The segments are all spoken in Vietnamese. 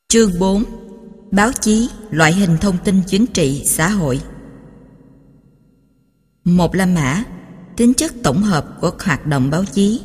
Chương 4. Báo chí, loại hình thông tin chính trị, xã hội. 1. La Mã, tính chất tổng hợp của hoạt động báo chí.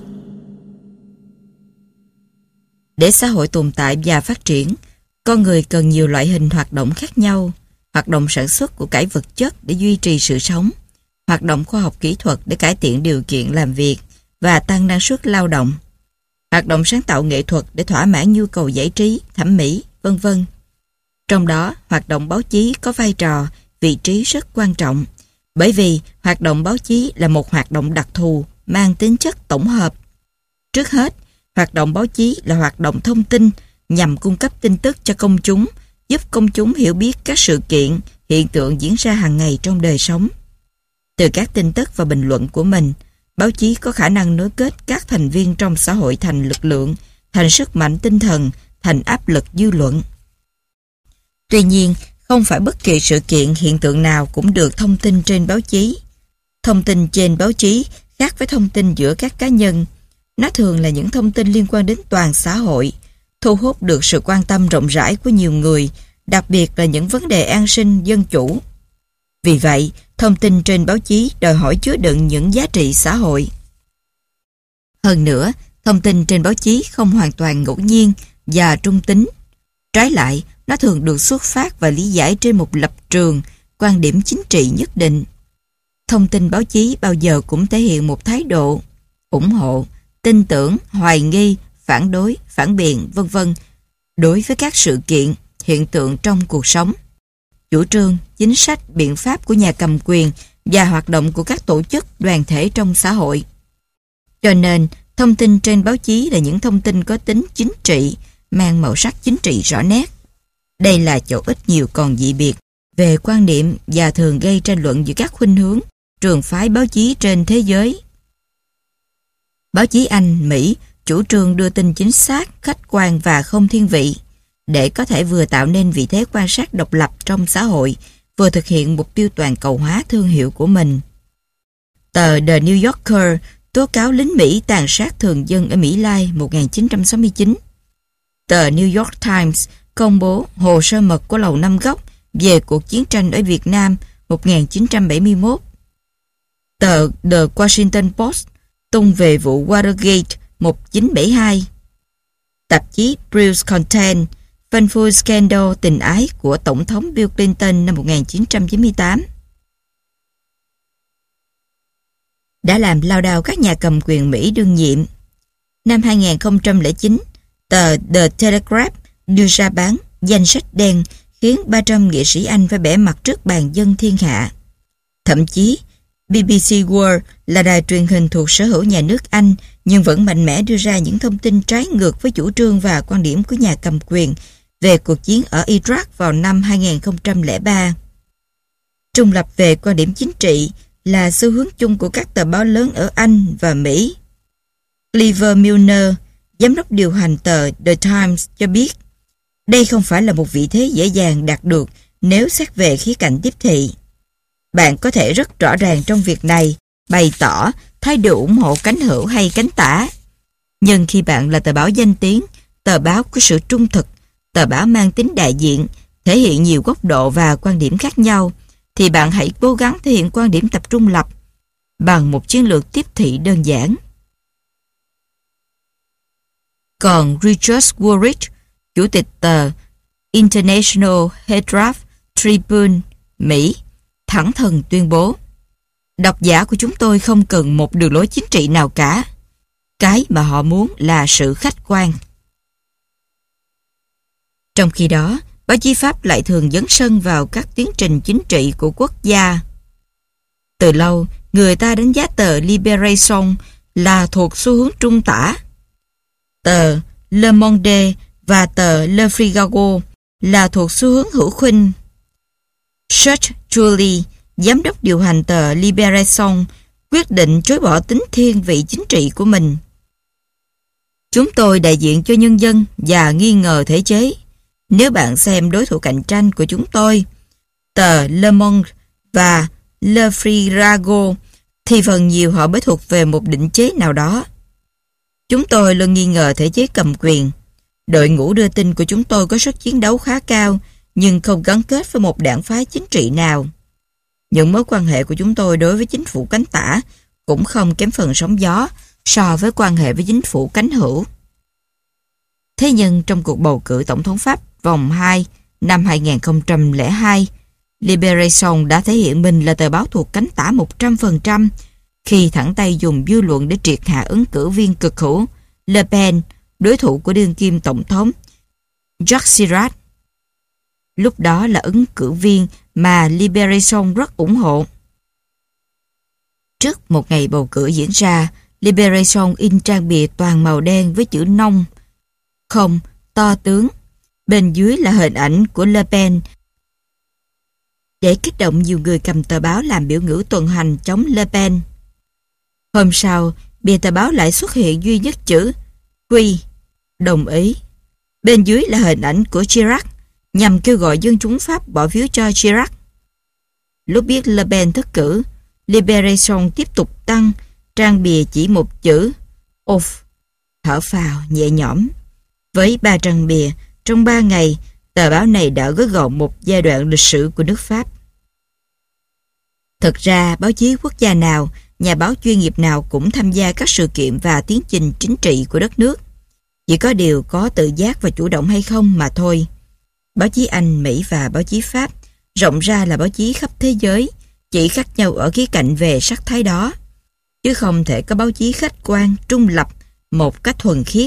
Để xã hội tồn tại và phát triển, con người cần nhiều loại hình hoạt động khác nhau: hoạt động sản xuất của cải vật chất để duy trì sự sống, hoạt động khoa học kỹ thuật để cải thiện điều kiện làm việc và tăng năng suất lao động, hoạt động sáng tạo nghệ thuật để thỏa mãn nhu cầu giải trí, thẩm mỹ, vân vân. Trong đó, hoạt động báo chí có vai trò, vị trí rất quan trọng, bởi vì hoạt động báo chí là một hoạt động đặc thù, mang tính chất tổng hợp. Trước hết, hoạt động báo chí là hoạt động thông tin nhằm cung cấp tin tức cho công chúng, giúp công chúng hiểu biết các sự kiện, hiện tượng diễn ra hàng ngày trong đời sống. Từ các tin tức và bình luận của mình, báo chí có khả năng nối kết các thành viên trong xã hội thành lực lượng, thành sức mạnh tinh thần, thành áp lực dư luận. Tuy nhiên, không phải bất kỳ sự kiện, hiện tượng nào cũng được thông tin trên báo chí. Thông tin trên báo chí khác với thông tin giữa các cá nhân. Nó thường là những thông tin liên quan đến toàn xã hội, thu hút được sự quan tâm rộng rãi của nhiều người, đặc biệt là những vấn đề an sinh, dân chủ. Vì vậy, thông tin trên báo chí đòi hỏi chứa đựng những giá trị xã hội. Hơn nữa, thông tin trên báo chí không hoàn toàn ngẫu nhiên và trung tính. Trái lại, nó thường được xuất phát và lý giải trên một lập trường, quan điểm chính trị nhất định. Thông tin báo chí bao giờ cũng thể hiện một thái độ ủng hộ, tin tưởng, hoài nghi, phản đối, phản biện, vân vân đối với các sự kiện, hiện tượng trong cuộc sống, chủ trương, chính sách, biện pháp của nhà cầm quyền và hoạt động của các tổ chức, đoàn thể trong xã hội. Cho nên, thông tin trên báo chí là những thông tin có tính chính trị, mang màu sắc chính trị rõ nét. Đây là chỗ ít nhiều còn dị biệt về quan điểm và thường gây tranh luận giữa các khuynh hướng, trường phái báo chí trên thế giới. Báo chí Anh, Mỹ chủ trương đưa tin chính xác, khách quan và không thiên vị, để có thể vừa tạo nên vị thế quan sát độc lập trong xã hội, vừa thực hiện mục tiêu toàn cầu hóa thương hiệu của mình. Tờ The New Yorker tố cáo lính Mỹ tàn sát thường dân ở Mỹ Lai 1969. Tờ New York Times công bố hồ sơ mật của Lầu Năm Góc về cuộc chiến tranh ở Việt Nam 1971. Tờ The Washington Post tung về vụ Watergate 1972. Tạp chí Bruce Content phanh phui scandal tình ái của Tổng thống Bill Clinton năm 1998. Đã làm lao đao các nhà cầm quyền Mỹ đương nhiệm. Năm 2009, tờ The Telegraph đưa ra bán danh sách đen khiến 300 nghệ sĩ Anh phải bẻ mặt trước bàn dân thiên hạ. Thậm chí, BBC World là đài truyền hình thuộc sở hữu nhà nước Anh nhưng vẫn mạnh mẽ đưa ra những thông tin trái ngược với chủ trương và quan điểm của nhà cầm quyền về cuộc chiến ở Iraq vào năm 2003. Trung lập về quan điểm chính trị là xu hướng chung của các tờ báo lớn ở Anh và Mỹ. Clive Milner, giám đốc điều hành tờ The Times cho biết, đây không phải là một vị thế dễ dàng đạt được nếu xét về khía cạnh tiếp thị. Bạn có thể rất rõ ràng trong việc này, bày tỏ thái độ ủng hộ cánh hữu hay cánh tả. Nhưng khi bạn là tờ báo danh tiếng, tờ báo có sự trung thực, tờ báo mang tính đại diện, thể hiện nhiều góc độ và quan điểm khác nhau, thì bạn hãy cố gắng thể hiện quan điểm tập trung lập bằng một chiến lược tiếp thị đơn giản. Còn Richard Woolrich, chủ tịch tờ International Herald Tribune, Mỹ, thẳng thừng tuyên bố: độc giả của chúng tôi không cần một đường lối chính trị nào cả. Cái mà họ muốn là sự khách quan. Trong khi đó, báo chí Pháp lại thường dấn sân vào các tiến trình chính trị của quốc gia. Từ lâu, người ta đánh giá tờ Libération là thuộc xu hướng trung tả. Tờ Le Monde và tờ Le Figaro là thuộc xu hướng hữu khuynh. Serge Julie, giám đốc điều hành tờ Libération, quyết định chối bỏ tính thiên vị chính trị của mình. Chúng tôi đại diện cho nhân dân và nghi ngờ thể chế. Nếu bạn xem đối thủ cạnh tranh của chúng tôi, tờ Le Monde và Le Figaro, thì phần nhiều họ mới thuộc về một định chế nào đó. Chúng tôi luôn nghi ngờ thể chế cầm quyền. Đội ngũ đưa tin của chúng tôi có sức chiến đấu khá cao, nhưng không gắn kết với một đảng phái chính trị nào. Những mối quan hệ của chúng tôi đối với chính phủ cánh tả cũng không kém phần sóng gió so với quan hệ với chính phủ cánh hữu. Thế nhưng trong cuộc bầu cử tổng thống Pháp vòng 2 năm 2002, Libération đã thể hiện mình là tờ báo thuộc cánh tả 100% khi thẳng tay dùng dư luận để triệt hạ ứng cử viên cực hữu Le Pen, đối thủ của đương kim tổng thống Jacques Chirac. Lúc đó là ứng cử viên mà Libération rất ủng hộ. Trước một ngày bầu cử diễn ra, Libération in trang bìa toàn màu đen với chữ nông, không, to tướng. Bên dưới là hình ảnh của Le Pen để kích động nhiều người cầm tờ báo làm biểu ngữ tuần hành chống Le Pen. Hôm sau, bìa tờ báo lại xuất hiện duy nhất chữ Quy, đồng ý. Bên dưới là hình ảnh của Chirac nhằm kêu gọi dân chúng Pháp bỏ phiếu cho Chirac. Lúc biết Le Pen thất cử, Libération tiếp tục tăng trang bìa chỉ một chữ Off, thở phào nhẹ nhõm. Với 3 trang bìa, trong 3 ngày, tờ báo này đã gói gọn một giai đoạn lịch sử của nước Pháp. Thực ra, báo chí quốc gia nào, nhà báo chuyên nghiệp nào cũng tham gia các sự kiện và tiến trình chính trị của đất nước. Chỉ có điều có tự giác và chủ động hay không mà thôi. Báo chí Anh, Mỹ và báo chí Pháp, rộng ra là báo chí khắp thế giới, chỉ khác nhau ở khía cạnh về sắc thái đó, chứ không thể có báo chí khách quan, trung lập, một cách thuần khiết.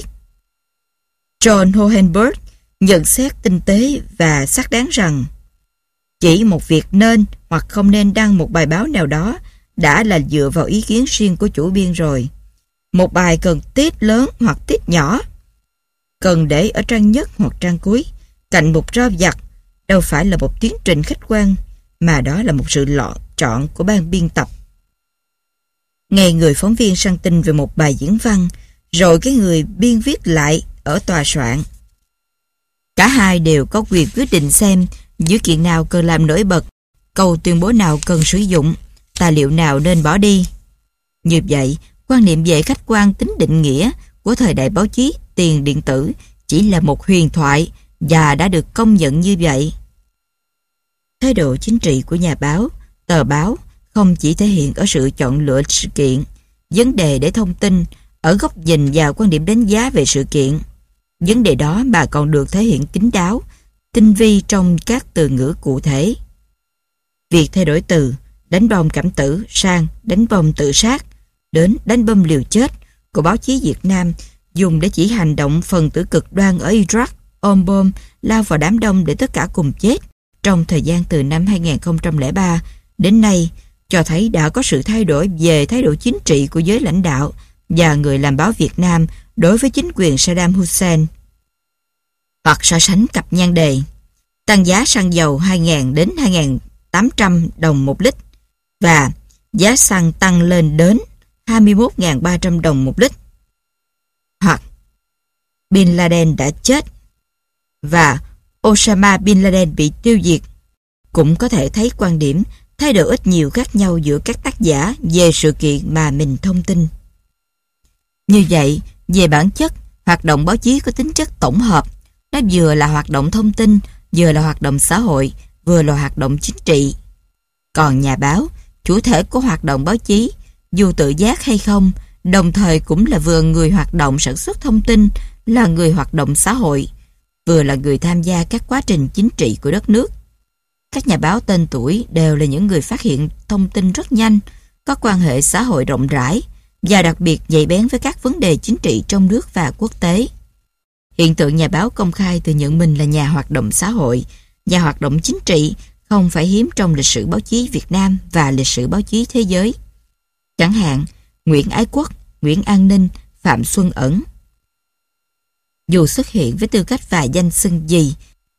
John Hohenberg nhận xét tinh tế và xác đáng rằng chỉ một việc nên hoặc không nên đăng một bài báo nào đó đã là dựa vào ý kiến riêng của chủ biên rồi. Một bài cần tít lớn hoặc tít nhỏ, cần để ở trang nhất hoặc trang cuối, cạnh một rau vặt, đâu phải là một tiến trình khách quan, mà đó là một sự lựa chọn của ban biên tập. Ngày người phóng viên săn tin về một bài diễn văn, rồi cái người biên viết lại ở tòa soạn. Cả hai đều có quyền quyết định xem dữ kiện nào cần làm nổi bật, câu tuyên bố nào cần sử dụng, tài liệu nào nên bỏ đi. Như vậy, quan niệm về khách quan tính định nghĩa của thời đại báo chí tiền điện tử chỉ là một huyền thoại và đã được công nhận như vậy. Thái độ chính trị của nhà báo, tờ báo không chỉ thể hiện ở sự chọn lựa sự kiện, vấn đề để thông tin, ở góc nhìn và quan điểm đánh giá về sự kiện. Vấn đề đó mà còn được thể hiện kín đáo, tinh vi trong các từ ngữ cụ thể. Việc thay đổi từ đánh bom cảm tử sang đánh bom tự sát đến đánh bom liều chết của báo chí Việt Nam dùng để chỉ hành động phần tử cực đoan ở Iraq ôm bom lao vào đám đông để tất cả cùng chết trong thời gian từ năm 2003 đến nay, cho thấy đã có sự thay đổi về thái độ chính trị của giới lãnh đạo và người làm báo Việt Nam đối với chính quyền Saddam Hussein. Hoặc so sánh cặp nhan đề tăng giá xăng dầu 2.000 đến 2.800 đồng một lít và giá xăng tăng lên đến 21.300 đồng một lít. Hoặc Bin Laden đã chết và Osama Bin Laden bị tiêu diệt. Cũng có thể thấy quan điểm, thái độ ít nhiều khác nhau giữa các tác giả về sự kiện mà mình thông tin. Như vậy, về bản chất, hoạt động báo chí có tính chất tổng hợp. Nó vừa là hoạt động thông tin, vừa là hoạt động xã hội, vừa là hoạt động chính trị. Còn nhà báo, chủ thể của hoạt động báo chí, dù tự giác hay không, đồng thời cũng là vừa người hoạt động sản xuất thông tin, là người hoạt động xã hội, vừa là người tham gia các quá trình chính trị của đất nước. Các nhà báo tên tuổi đều là những người phát hiện thông tin rất nhanh, có quan hệ xã hội rộng rãi và đặc biệt nhạy bén với các vấn đề chính trị trong nước và quốc tế. Hiện tượng nhà báo công khai tự nhận mình là nhà hoạt động xã hội, nhà hoạt động chính trị không phải hiếm trong lịch sử báo chí Việt Nam và lịch sử báo chí thế giới. Chẳng hạn, Nguyễn Ái Quốc, Nguyễn An Ninh, Phạm Xuân Ẩn. Dù xuất hiện với tư cách và danh xưng gì,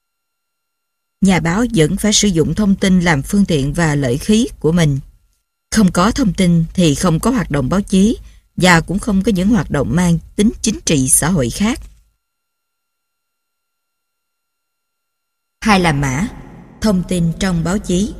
nhà báo vẫn phải sử dụng thông tin làm phương tiện và lợi khí của mình. Không có thông tin thì không có hoạt động báo chí và cũng không có những hoạt động mang tính chính trị xã hội khác. Hai là mã, thông tin trong báo chí.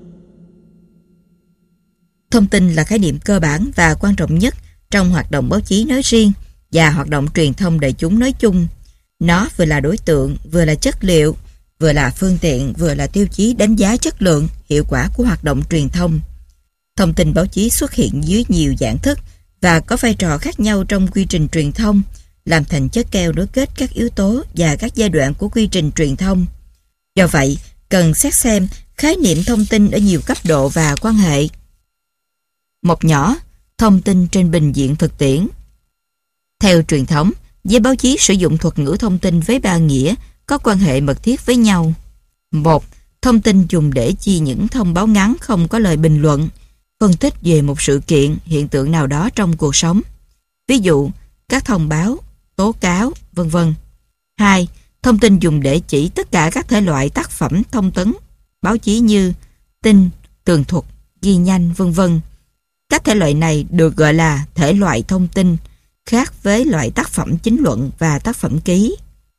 Thông tin là khái niệm cơ bản và quan trọng nhất trong hoạt động báo chí nói riêng và hoạt động truyền thông đại chúng nói chung. Nó vừa là đối tượng, vừa là chất liệu, vừa là phương tiện, vừa là tiêu chí đánh giá chất lượng, hiệu quả của hoạt động truyền thông. Thông tin báo chí xuất hiện dưới nhiều dạng thức và có vai trò khác nhau trong quy trình truyền thông, làm thành chất keo nối kết các yếu tố và các giai đoạn của quy trình truyền thông. Do vậy, cần xét xem khái niệm thông tin ở nhiều cấp độ và quan hệ. Một nhỏ, thông tin trên bình diện thực tiễn. Theo truyền thống, giới báo chí sử dụng thuật ngữ thông tin với ba nghĩa có quan hệ mật thiết với nhau. Một, thông tin dùng để chia những thông báo ngắn không có lời bình luận, phân tích về một sự kiện, hiện tượng nào đó trong cuộc sống. Ví dụ, các thông báo, tố cáo, vân vân. 2. Thông tin dùng để chỉ tất cả các thể loại tác phẩm thông tấn, báo chí như tin, tường thuật, ghi nhanh, vân vân. Các thể loại này được gọi là thể loại thông tin, khác với loại tác phẩm chính luận và tác phẩm ký.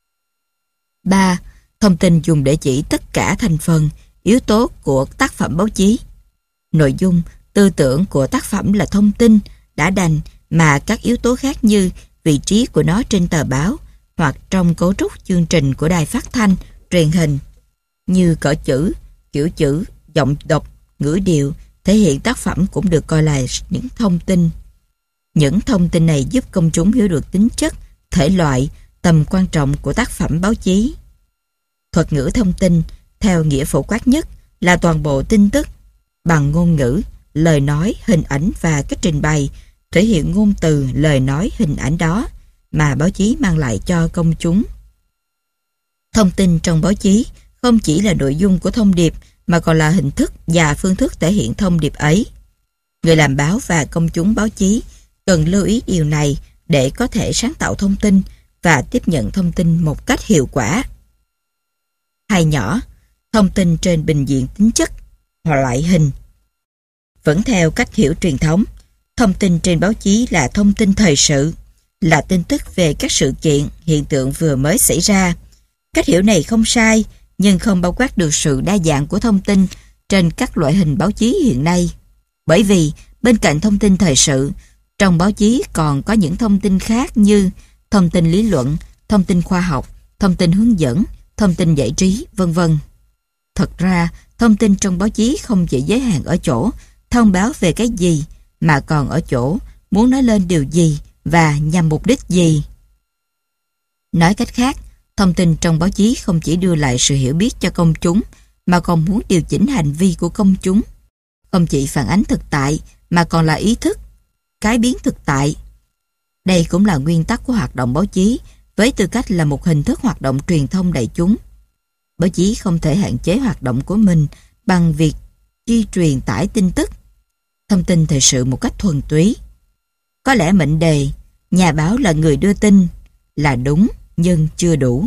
3. Thông tin dùng để chỉ tất cả thành phần, yếu tố của tác phẩm báo chí. Nội dung, tư tưởng của tác phẩm là thông tin đã đành mà các yếu tố khác như vị trí của nó trên tờ báo hoặc trong cấu trúc chương trình của đài phát thanh, truyền hình, như cỡ chữ, kiểu chữ, giọng đọc, ngữ điệu, thể hiện tác phẩm cũng được coi là những thông tin. Những thông tin này giúp công chúng hiểu được tính chất, thể loại, tầm quan trọng của tác phẩm báo chí. Thuật ngữ thông tin, theo nghĩa phổ quát nhất, là toàn bộ tin tức, bằng ngôn ngữ, lời nói, hình ảnh và cách trình bày, thể hiện ngôn từ, lời nói, hình ảnh đó mà báo chí mang lại cho công chúng. Thông tin trong báo chí không chỉ là nội dung của thông điệp mà còn là hình thức và phương thức thể hiện thông điệp ấy. Người làm báo và công chúng báo chí cần lưu ý điều này để có thể sáng tạo thông tin và tiếp nhận thông tin một cách hiệu quả. Hai nhỏ, thông tin trên bình diện tính chất hoặc loại hình. Vẫn theo cách hiểu truyền thống, thông tin trên báo chí là thông tin thời sự, là tin tức về các sự kiện, hiện tượng vừa mới xảy ra. Cách hiểu này không sai, nhưng không bao quát được sự đa dạng của thông tin trên các loại hình báo chí hiện nay. Bởi vì, bên cạnh thông tin thời sự, trong báo chí còn có những thông tin khác như thông tin lý luận, thông tin khoa học, thông tin hướng dẫn, thông tin giải trí, vân vân. Thật ra, thông tin trong báo chí không chỉ giới hạn ở chỗ thông báo về cái gì, mà còn ở chỗ muốn nói lên điều gì và nhằm mục đích gì. Nói cách khác, thông tin trong báo chí không chỉ đưa lại sự hiểu biết cho công chúng, mà còn muốn điều chỉnh hành vi của công chúng. Không chỉ phản ánh thực tại, mà còn là ý thức, cái biến thực tại. Đây cũng là nguyên tắc của hoạt động báo chí, với tư cách là một hình thức hoạt động truyền thông đại chúng. Báo chí không thể hạn chế hoạt động của mình bằng việc chi truyền tải tin tức, thông tin thời sự một cách thuần túy. Có lẽ mệnh đề nhà báo là người đưa tin là đúng nhưng chưa đủ.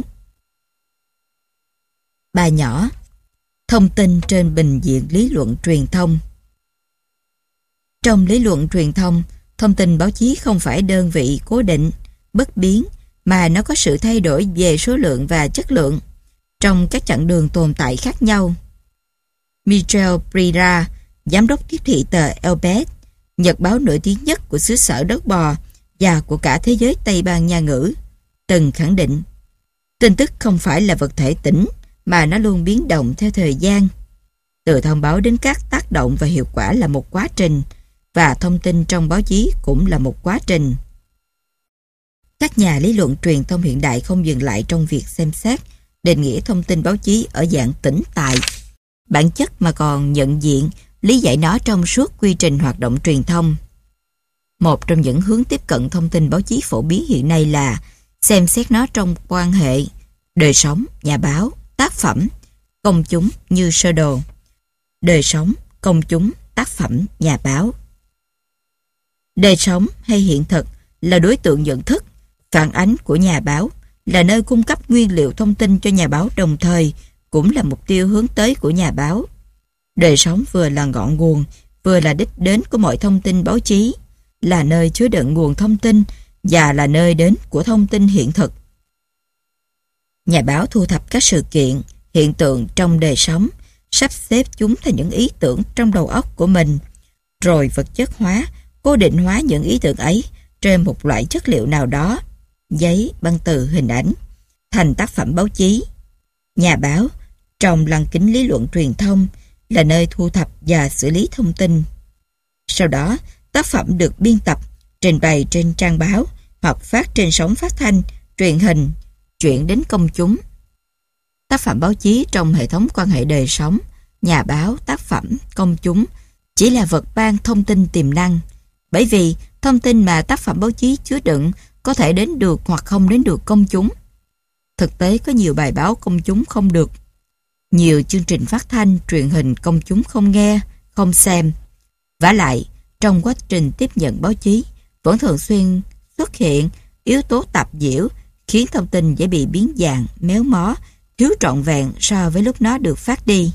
Ba nhỏ, thông tin trên bình diện lý luận truyền thông. Trong lý luận truyền thông, thông tin báo chí không phải đơn vị cố định, bất biến, mà nó có sự thay đổi về số lượng và chất lượng trong các chặng đường tồn tại khác nhau. Michel Prira, giám đốc tiếp thị tờ Elbet, nhật báo nổi tiếng nhất của xứ sở đất bò và của cả thế giới Tây Ban Nha ngữ, từng khẳng định tin tức không phải là vật thể tĩnh mà nó luôn biến động theo thời gian. Từ thông báo đến các tác động và hiệu quả là một quá trình, và thông tin trong báo chí cũng là một quá trình. Các nhà lý luận truyền thông hiện đại không dừng lại trong việc xem xét, định nghĩa thông tin báo chí ở dạng tĩnh tại, bản chất, mà còn nhận diện, lý giải nó trong suốt quy trình hoạt động truyền thông. Một trong những hướng tiếp cận thông tin báo chí phổ biến hiện nay là xem xét nó trong quan hệ đời sống, nhà báo, tác phẩm, công chúng như sơ đồ. Đời sống, công chúng, tác phẩm, nhà báo. Đời sống hay hiện thực là đối tượng nhận thức, phản ánh của nhà báo, là nơi cung cấp nguyên liệu thông tin cho nhà báo, đồng thời cũng là mục tiêu hướng tới của nhà báo. Đời sống vừa là ngọn nguồn, vừa là đích đến của mọi thông tin báo chí, là nơi chứa đựng nguồn thông tin và là nơi đến của thông tin hiện thực. Nhà báo thu thập các sự kiện, hiện tượng trong đời sống, sắp xếp chúng thành những ý tưởng trong đầu óc của mình, rồi vật chất hóa, cố định hóa những ý tưởng ấy trên một loại chất liệu nào đó, giấy, băng từ, hình ảnh, thành tác phẩm báo chí. Nhà báo, trong lăng kính lý luận truyền thông, là nơi thu thập và xử lý thông tin. Sau đó, tác phẩm được biên tập, trình bày trên trang báo hoặc phát trên sóng phát thanh, truyền hình, chuyển đến công chúng. Tác phẩm báo chí trong hệ thống quan hệ đời sống, nhà báo, tác phẩm, công chúng chỉ là vật ban thông tin tiềm năng, bởi vì thông tin mà tác phẩm báo chí chứa đựng có thể đến được hoặc không đến được công chúng. Thực tế có nhiều bài báo công chúng không được, nhiều chương trình phát thanh, truyền hình công chúng không nghe, không xem. Vả lại, trong quá trình tiếp nhận báo chí, vẫn thường xuyên xuất hiện yếu tố tạp nhiễu khiến thông tin dễ bị biến dạng, méo mó, thiếu trọn vẹn so với lúc nó được phát đi.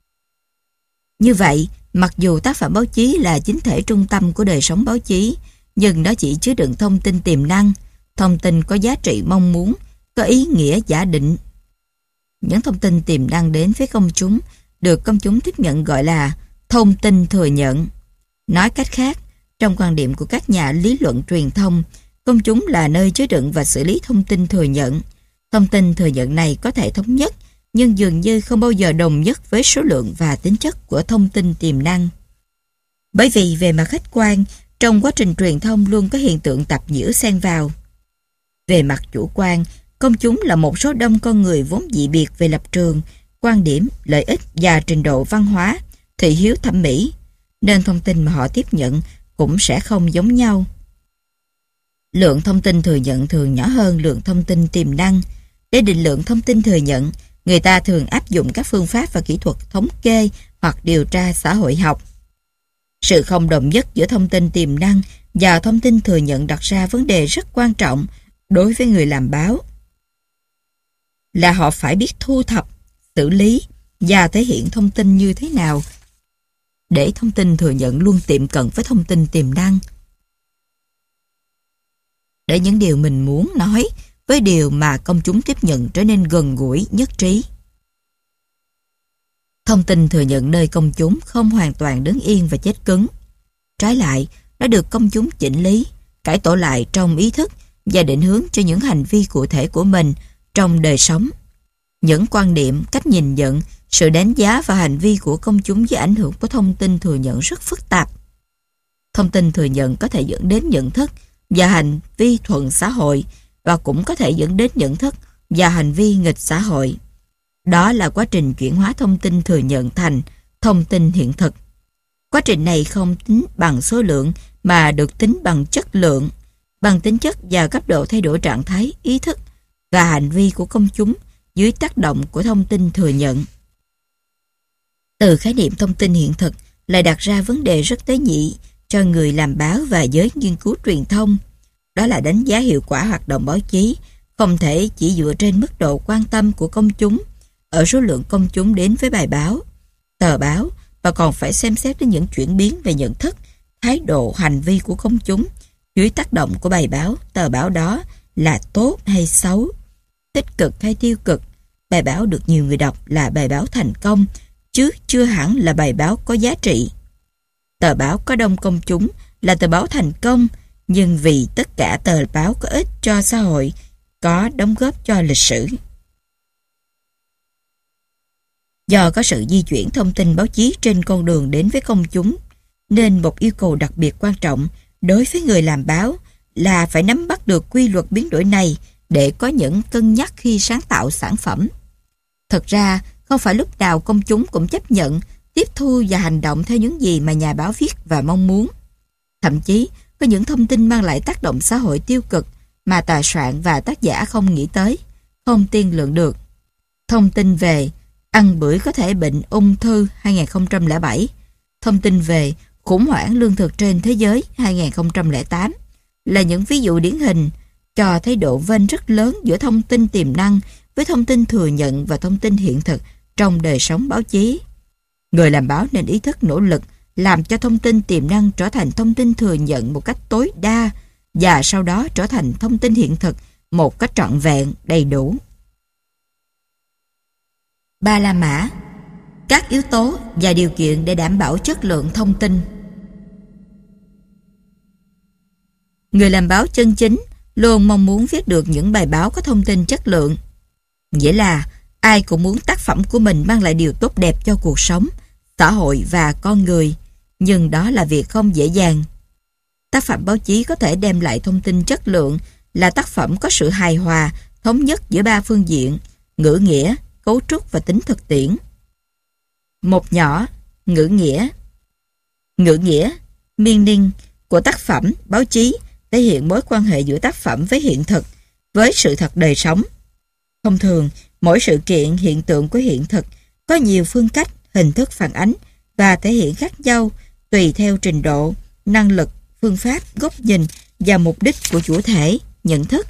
Như vậy, mặc dù tác phẩm báo chí là chính thể trung tâm của đời sống báo chí, nhưng nó chỉ chứa đựng thông tin tiềm năng, thông tin có giá trị mong muốn, có ý nghĩa giả định. Những thông tin tiềm năng đến với công chúng được công chúng tiếp nhận gọi là thông tin thừa nhận. Nói cách khác, trong quan điểm của các nhà lý luận truyền thông, công chúng là nơi chứa đựng và xử lý thông tin thừa nhận. Thông tin thừa nhận này có thể thống nhất, nhưng dường như không bao giờ đồng nhất với số lượng và tính chất của thông tin tiềm năng. Bởi vì về mặt khách quan, trong quá trình truyền thông luôn có hiện tượng tạp nhiễu xen vào. Về mặt chủ quan, công chúng là một số đông con người vốn dị biệt về lập trường, quan điểm, lợi ích và trình độ văn hóa, thị hiếu thẩm mỹ, nên thông tin mà họ tiếp nhận cũng sẽ không giống nhau. Lượng thông tin thừa nhận thường nhỏ hơn lượng thông tin tiềm năng. Để định lượng thông tin thừa nhận, người ta thường áp dụng các phương pháp và kỹ thuật thống kê hoặc điều tra xã hội học. Sự không đồng nhất giữa thông tin tiềm năng và thông tin thừa nhận đặt ra vấn đề rất quan trọng đối với người làm báo, là họ phải biết thu thập, xử lý và thể hiện thông tin như thế nào để thông tin thừa nhận luôn tiệm cận với thông tin tiềm năng. Để những điều mình muốn nói với điều mà công chúng tiếp nhận trở nên gần gũi, nhất trí. Thông tin thừa nhận nơi công chúng không hoàn toàn đứng yên và chết cứng. Trái lại, nó được công chúng chỉnh lý, cải tổ lại trong ý thức và định hướng cho những hành vi cụ thể của mình trong đời sống. Những quan điểm, cách nhìn nhận, sự đánh giá và hành vi của công chúng dưới ảnh hưởng của thông tin thừa nhận rất phức tạp. Thông tin thừa nhận có thể dẫn đến nhận thức và hành vi thuận xã hội, và cũng có thể dẫn đến nhận thức và hành vi nghịch xã hội. Đó là quá trình chuyển hóa thông tin thừa nhận thành thông tin hiện thực. Quá trình này không tính bằng số lượng mà được tính bằng chất lượng, bằng tính chất và cấp độ thay đổi trạng thái, ý thức và hành vi của công chúng dưới tác động của thông tin thừa nhận. Từ khái niệm thông tin hiện thực lại đặt ra vấn đề rất tế nhị cho người làm báo và giới nghiên cứu truyền thông. Đó là đánh giá hiệu quả hoạt động báo chí không thể chỉ dựa trên mức độ quan tâm của công chúng ở số lượng công chúng đến với bài báo, tờ báo, mà còn phải xem xét đến những chuyển biến về nhận thức, thái độ, hành vi của công chúng dưới tác động của bài báo, tờ báo đó là tốt hay xấu, tích cực hay tiêu cực. Bài báo được nhiều người đọc là bài báo thành công, chứ chưa hẳn là bài báo có giá trị. Tờ báo có đông công chúng là tờ báo thành công, nhưng vì tất cả tờ báo có ích cho xã hội, có đóng góp cho lịch sử. Do có sự di chuyển thông tin báo chí trên con đường đến với công chúng, nên một yêu cầu đặc biệt quan trọng đối với người làm báo là phải nắm bắt được quy luật biến đổi này để có những cân nhắc khi sáng tạo sản phẩm. Thật ra, không phải lúc nào công chúng cũng chấp nhận, tiếp thu và hành động theo những gì mà nhà báo viết và mong muốn. Thậm chí, có những thông tin mang lại tác động xã hội tiêu cực mà tòa soạn và tác giả không nghĩ tới, không tiên lượng được. Thông tin về ăn bưởi có thể bệnh ung thư 2007, thông tin về khủng hoảng lương thực trên thế giới 2008 là những ví dụ điển hình cho thấy độ vênh rất lớn giữa thông tin tiềm năng với thông tin thừa nhận và thông tin hiện thực trong đời sống báo chí. Người làm báo nên ý thức nỗ lực làm cho thông tin tiềm năng trở thành thông tin thừa nhận một cách tối đa và sau đó trở thành thông tin hiện thực một cách trọn vẹn, đầy đủ. Ba La Mã: các yếu tố và điều kiện để đảm bảo chất lượng thông tin. Người làm báo chân chính luôn mong muốn viết được những bài báo có thông tin chất lượng. Nghĩa là ai cũng muốn tác phẩm của mình mang lại điều tốt đẹp cho cuộc sống, xã hội và con người, nhưng đó là việc không dễ dàng. Tác phẩm báo chí có thể đem lại thông tin chất lượng là tác phẩm có sự hài hòa, thống nhất giữa ba phương diện: ngữ nghĩa, cấu trúc và tính thực tiễn. Một nhỏ, ngữ nghĩa. Ngữ nghĩa, meaning của tác phẩm báo chí thể hiện mối quan hệ giữa tác phẩm với hiện thực, với sự thật đời sống. Thông thường, mỗi sự kiện, hiện tượng của hiện thực có nhiều phương cách, hình thức phản ánh và thể hiện khác nhau tùy theo trình độ, năng lực, phương pháp, góc nhìn và mục đích của chủ thể, nhận thức.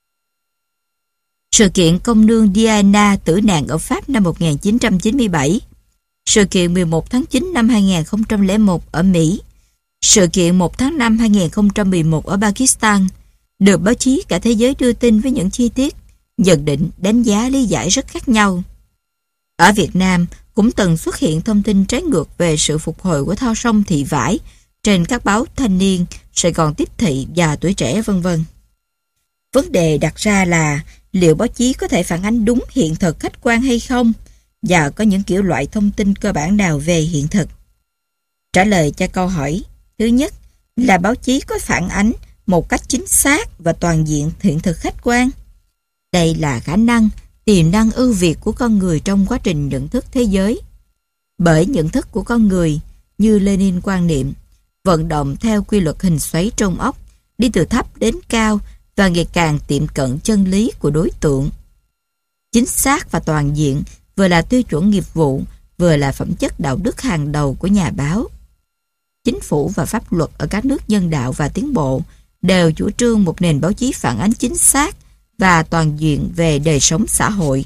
Sự kiện công nương Diana tử nạn ở Pháp năm 1997, sự kiện 11 tháng 9 năm 2001 ở Mỹ, sự kiện 1 tháng 5 2011 ở Pakistan được báo chí cả thế giới đưa tin với những chi tiết, nhận định, đánh giá, lý giải rất khác nhau. Ở Việt Nam cũng từng xuất hiện thông tin trái ngược về sự phục hồi của thao sông Thị Vải trên các báo Thanh Niên, Sài Gòn Tiếp Thị và Tuổi Trẻ v.v. Vấn đề đặt ra là liệu báo chí có thể phản ánh đúng hiện thực khách quan hay không, và có những kiểu loại thông tin cơ bản nào về hiện thực. Trả lời cho câu hỏi thứ nhất là báo chí có phản ánh một cách chính xác và toàn diện hiện thực khách quan. Đây là khả năng, tiềm năng ưu việt của con người trong quá trình nhận thức thế giới. Bởi nhận thức của con người, như Lenin quan niệm, vận động theo quy luật hình xoáy trong óc, đi từ thấp đến cao và ngày càng tiệm cận chân lý của đối tượng. Chính xác và toàn diện vừa là tiêu chuẩn nghiệp vụ, vừa là phẩm chất đạo đức hàng đầu của nhà báo. Chính phủ và pháp luật ở các nước nhân đạo và tiến bộ đều chủ trương một nền báo chí phản ánh chính xác và toàn diện về đời sống xã hội.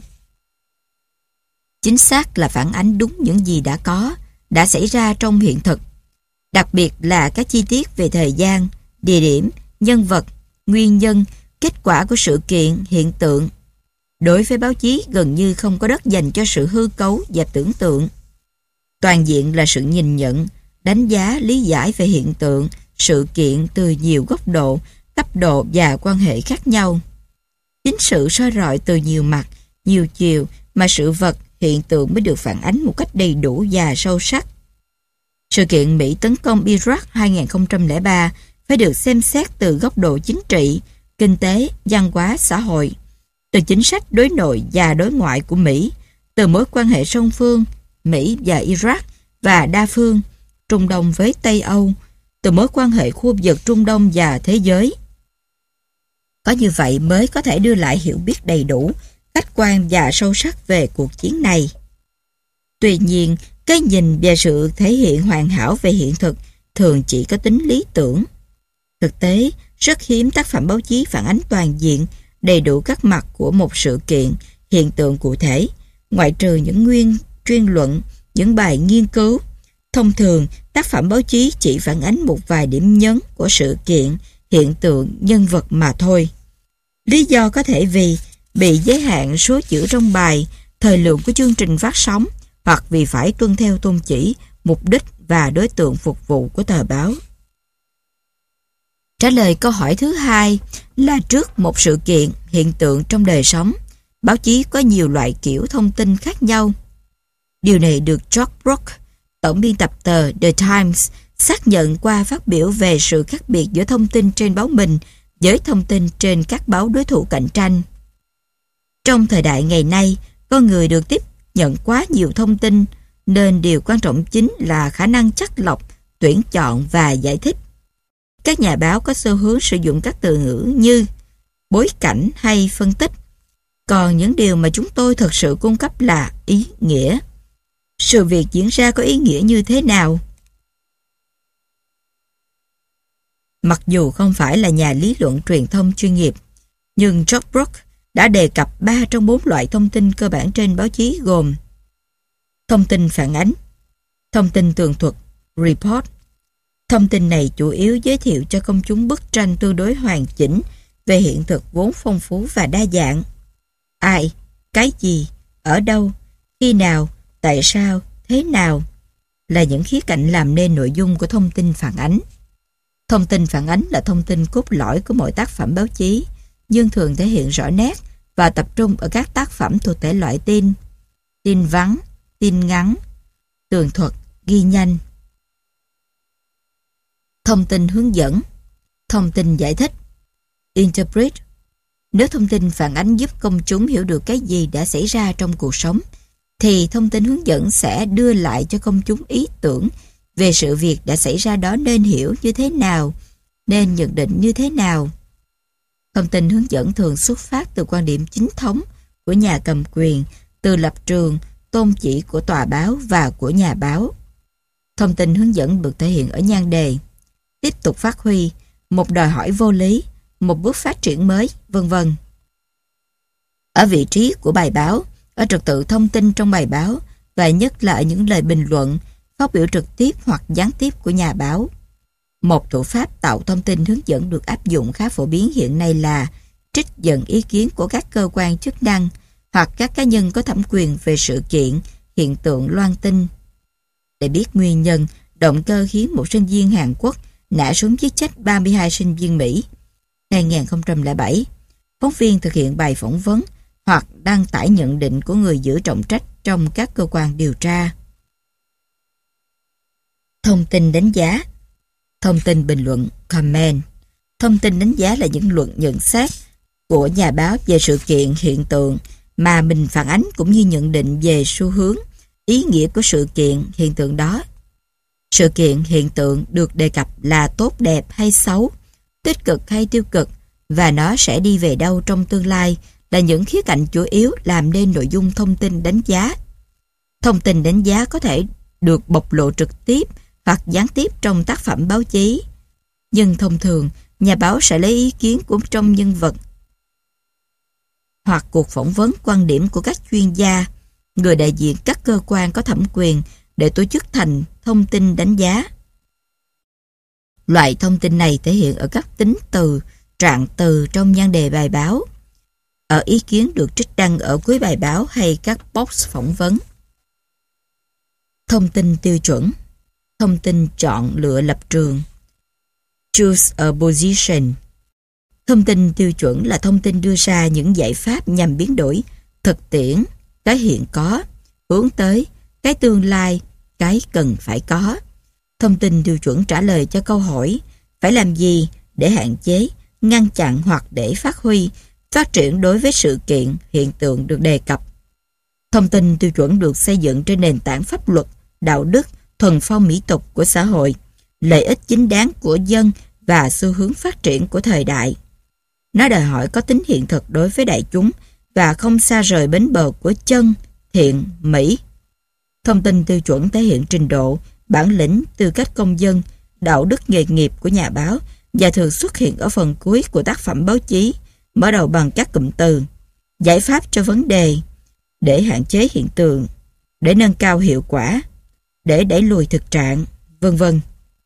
Chính xác là phản ánh đúng những gì đã có, đã xảy ra trong hiện thực, đặc biệt là các chi tiết về thời gian, địa điểm, nhân vật, nguyên nhân, kết quả của sự kiện, hiện tượng. Đối với báo chí gần như không có đất dành cho sự hư cấu và tưởng tượng. Toàn diện là sự nhìn nhận, đánh giá, lý giải về hiện tượng, sự kiện từ nhiều góc độ, cấp độ và quan hệ khác nhau. Chính sự soi rọi từ nhiều mặt, nhiều chiều mà sự vật, hiện tượng mới được phản ánh một cách đầy đủ và sâu sắc. Sự kiện Mỹ tấn công Iraq 2003 phải được xem xét từ góc độ chính trị, kinh tế, văn hóa, xã hội, từ chính sách đối nội và đối ngoại của Mỹ, từ mối quan hệ song phương Mỹ và Iraq và đa phương Trung Đông với Tây Âu, từ mối quan hệ khu vực Trung Đông và thế giới. Có như vậy mới có thể đưa lại hiểu biết đầy đủ, khách quan và sâu sắc về cuộc chiến này. Tuy nhiên, cái nhìn và sự thể hiện hoàn hảo về hiện thực thường chỉ có tính lý tưởng. Thực tế, rất hiếm tác phẩm báo chí phản ánh toàn diện, đầy đủ các mặt của một sự kiện, hiện tượng cụ thể, ngoại trừ những nguyên chuyên luận, những bài nghiên cứu. Thông thường, tác phẩm báo chí chỉ phản ánh một vài điểm nhấn của sự kiện, hiện tượng, nhân vật mà thôi. Lý do có thể vì bị giới hạn số chữ trong bài, thời lượng của chương trình phát sóng, hoặc vì phải tuân theo tôn chỉ, mục đích và đối tượng phục vụ của tờ báo. Trả lời câu hỏi thứ hai là trước một sự kiện, hiện tượng trong đời sống, báo chí có nhiều loại kiểu thông tin khác nhau. Điều này được George Brook, tổng biên tập tờ The Times, xác nhận qua phát biểu về sự khác biệt giữa thông tin trên báo mình với thông tin trên các báo đối thủ cạnh tranh. Trong thời đại ngày nay, con người được tiếp nhận quá nhiều thông tin, nên điều quan trọng chính là khả năng chắt lọc, tuyển chọn và giải thích. Các nhà báo có xu hướng sử dụng các từ ngữ như bối cảnh hay phân tích, còn những điều mà chúng tôi thực sự cung cấp là ý nghĩa. Sự việc diễn ra có ý nghĩa như thế nào? Mặc dù không phải là nhà lý luận truyền thông chuyên nghiệp, nhưng George Brook đã đề cập 3 trong 4 loại thông tin cơ bản trên báo chí gồm thông tin phản ánh, thông tin tường thuật, report. Thông tin này chủ yếu giới thiệu cho công chúng bức tranh tương đối hoàn chỉnh về hiện thực vốn phong phú và đa dạng. Ai, cái gì, ở đâu, khi nào, tại sao, thế nào là những khía cạnh làm nên nội dung của thông tin phản ánh. Thông tin phản ánh là thông tin cốt lõi của mọi tác phẩm báo chí, nhưng thường thể hiện rõ nét và tập trung ở các tác phẩm thuộc thể loại tin, tin vắn, tin ngắn, tường thuật, ghi nhanh. Thông tin hướng dẫn, thông tin giải thích, interpret. Nếu thông tin phản ánh giúp công chúng hiểu được cái gì đã xảy ra trong cuộc sống, thì thông tin hướng dẫn sẽ đưa lại cho công chúng ý tưởng về sự việc đã xảy ra đó nên hiểu như thế nào, nên nhận định như thế nào. Thông tin hướng dẫn thường xuất phát từ quan điểm chính thống của nhà cầm quyền, từ lập trường, tôn chỉ của tòa báo và của nhà báo. Thông tin hướng dẫn được thể hiện ở nhan đề: tiếp tục phát huy, một đòi hỏi vô lý, một bước phát triển mới, vân vân. Ở vị trí của bài báo, ở trật tự thông tin trong bài báo, và nhất là ở những lời bình luận, phát biểu trực tiếp hoặc gián tiếp của nhà báo. Một thủ pháp tạo thông tin hướng dẫn được áp dụng khá phổ biến hiện nay là trích dẫn ý kiến của các cơ quan chức năng hoặc các cá nhân có thẩm quyền về sự kiện, hiện tượng loan tin. Để biết nguyên nhân, động cơ khiến một sinh viên Hàn Quốc nã súng giết chết 32 sinh viên Mỹ. 2007, phóng viên thực hiện bài phỏng vấn hoặc đăng tải nhận định của người giữ trọng trách trong các cơ quan điều tra. Thông tin đánh giá, thông tin bình luận, comment. Thông tin đánh giá là những luận nhận xét của nhà báo về sự kiện, hiện tượng mà mình phản ánh, cũng như nhận định về xu hướng, ý nghĩa của sự kiện, hiện tượng đó. Sự kiện, hiện tượng được đề cập là tốt đẹp hay xấu, tích cực hay tiêu cực, và nó sẽ đi về đâu trong tương lai là những khía cạnh chủ yếu làm nên nội dung thông tin đánh giá. Thông tin đánh giá có thể được bộc lộ trực tiếp hoặc gián tiếp trong tác phẩm báo chí. Nhưng thông thường, nhà báo sẽ lấy ý kiến của trong nhân vật hoặc cuộc phỏng vấn quan điểm của các chuyên gia, người đại diện các cơ quan có thẩm quyền để tổ chức thành thông tin đánh giá. Loại thông tin này thể hiện ở các tính từ, trạng từ trong nhan đề bài báo, ở ý kiến được trích đăng ở cuối bài báo hay các box phỏng vấn. Thông tin tiêu chuẩn, thông tin chọn lựa lập trường, choose a position. Thông tin tiêu chuẩn là thông tin đưa ra những giải pháp nhằm biến đổi thực tiễn, cái hiện có, hướng tới cái tương lai, cái cần phải có. Thông tin tiêu chuẩn trả lời cho câu hỏi phải làm gì để hạn chế, ngăn chặn hoặc để phát huy, phát triển đối với sự kiện, hiện tượng được đề cập. Thông tin tiêu chuẩn được xây dựng trên nền tảng pháp luật, đạo đức, thuần phong mỹ tục của xã hội, lợi ích chính đáng của dân và xu hướng phát triển của thời đại. Nó đòi hỏi có tính hiện thực đối với đại chúng và không xa rời bến bờ của chân, thiện, mỹ. Thông tin tiêu chuẩn thể hiện trình độ, bản lĩnh, tư cách công dân, đạo đức nghề nghiệp của nhà báo và thường xuất hiện ở phần cuối của tác phẩm báo chí, mở đầu bằng các cụm từ: giải pháp cho vấn đề, để hạn chế hiện tượng, để nâng cao hiệu quả, để đẩy lùi thực trạng, vân vân.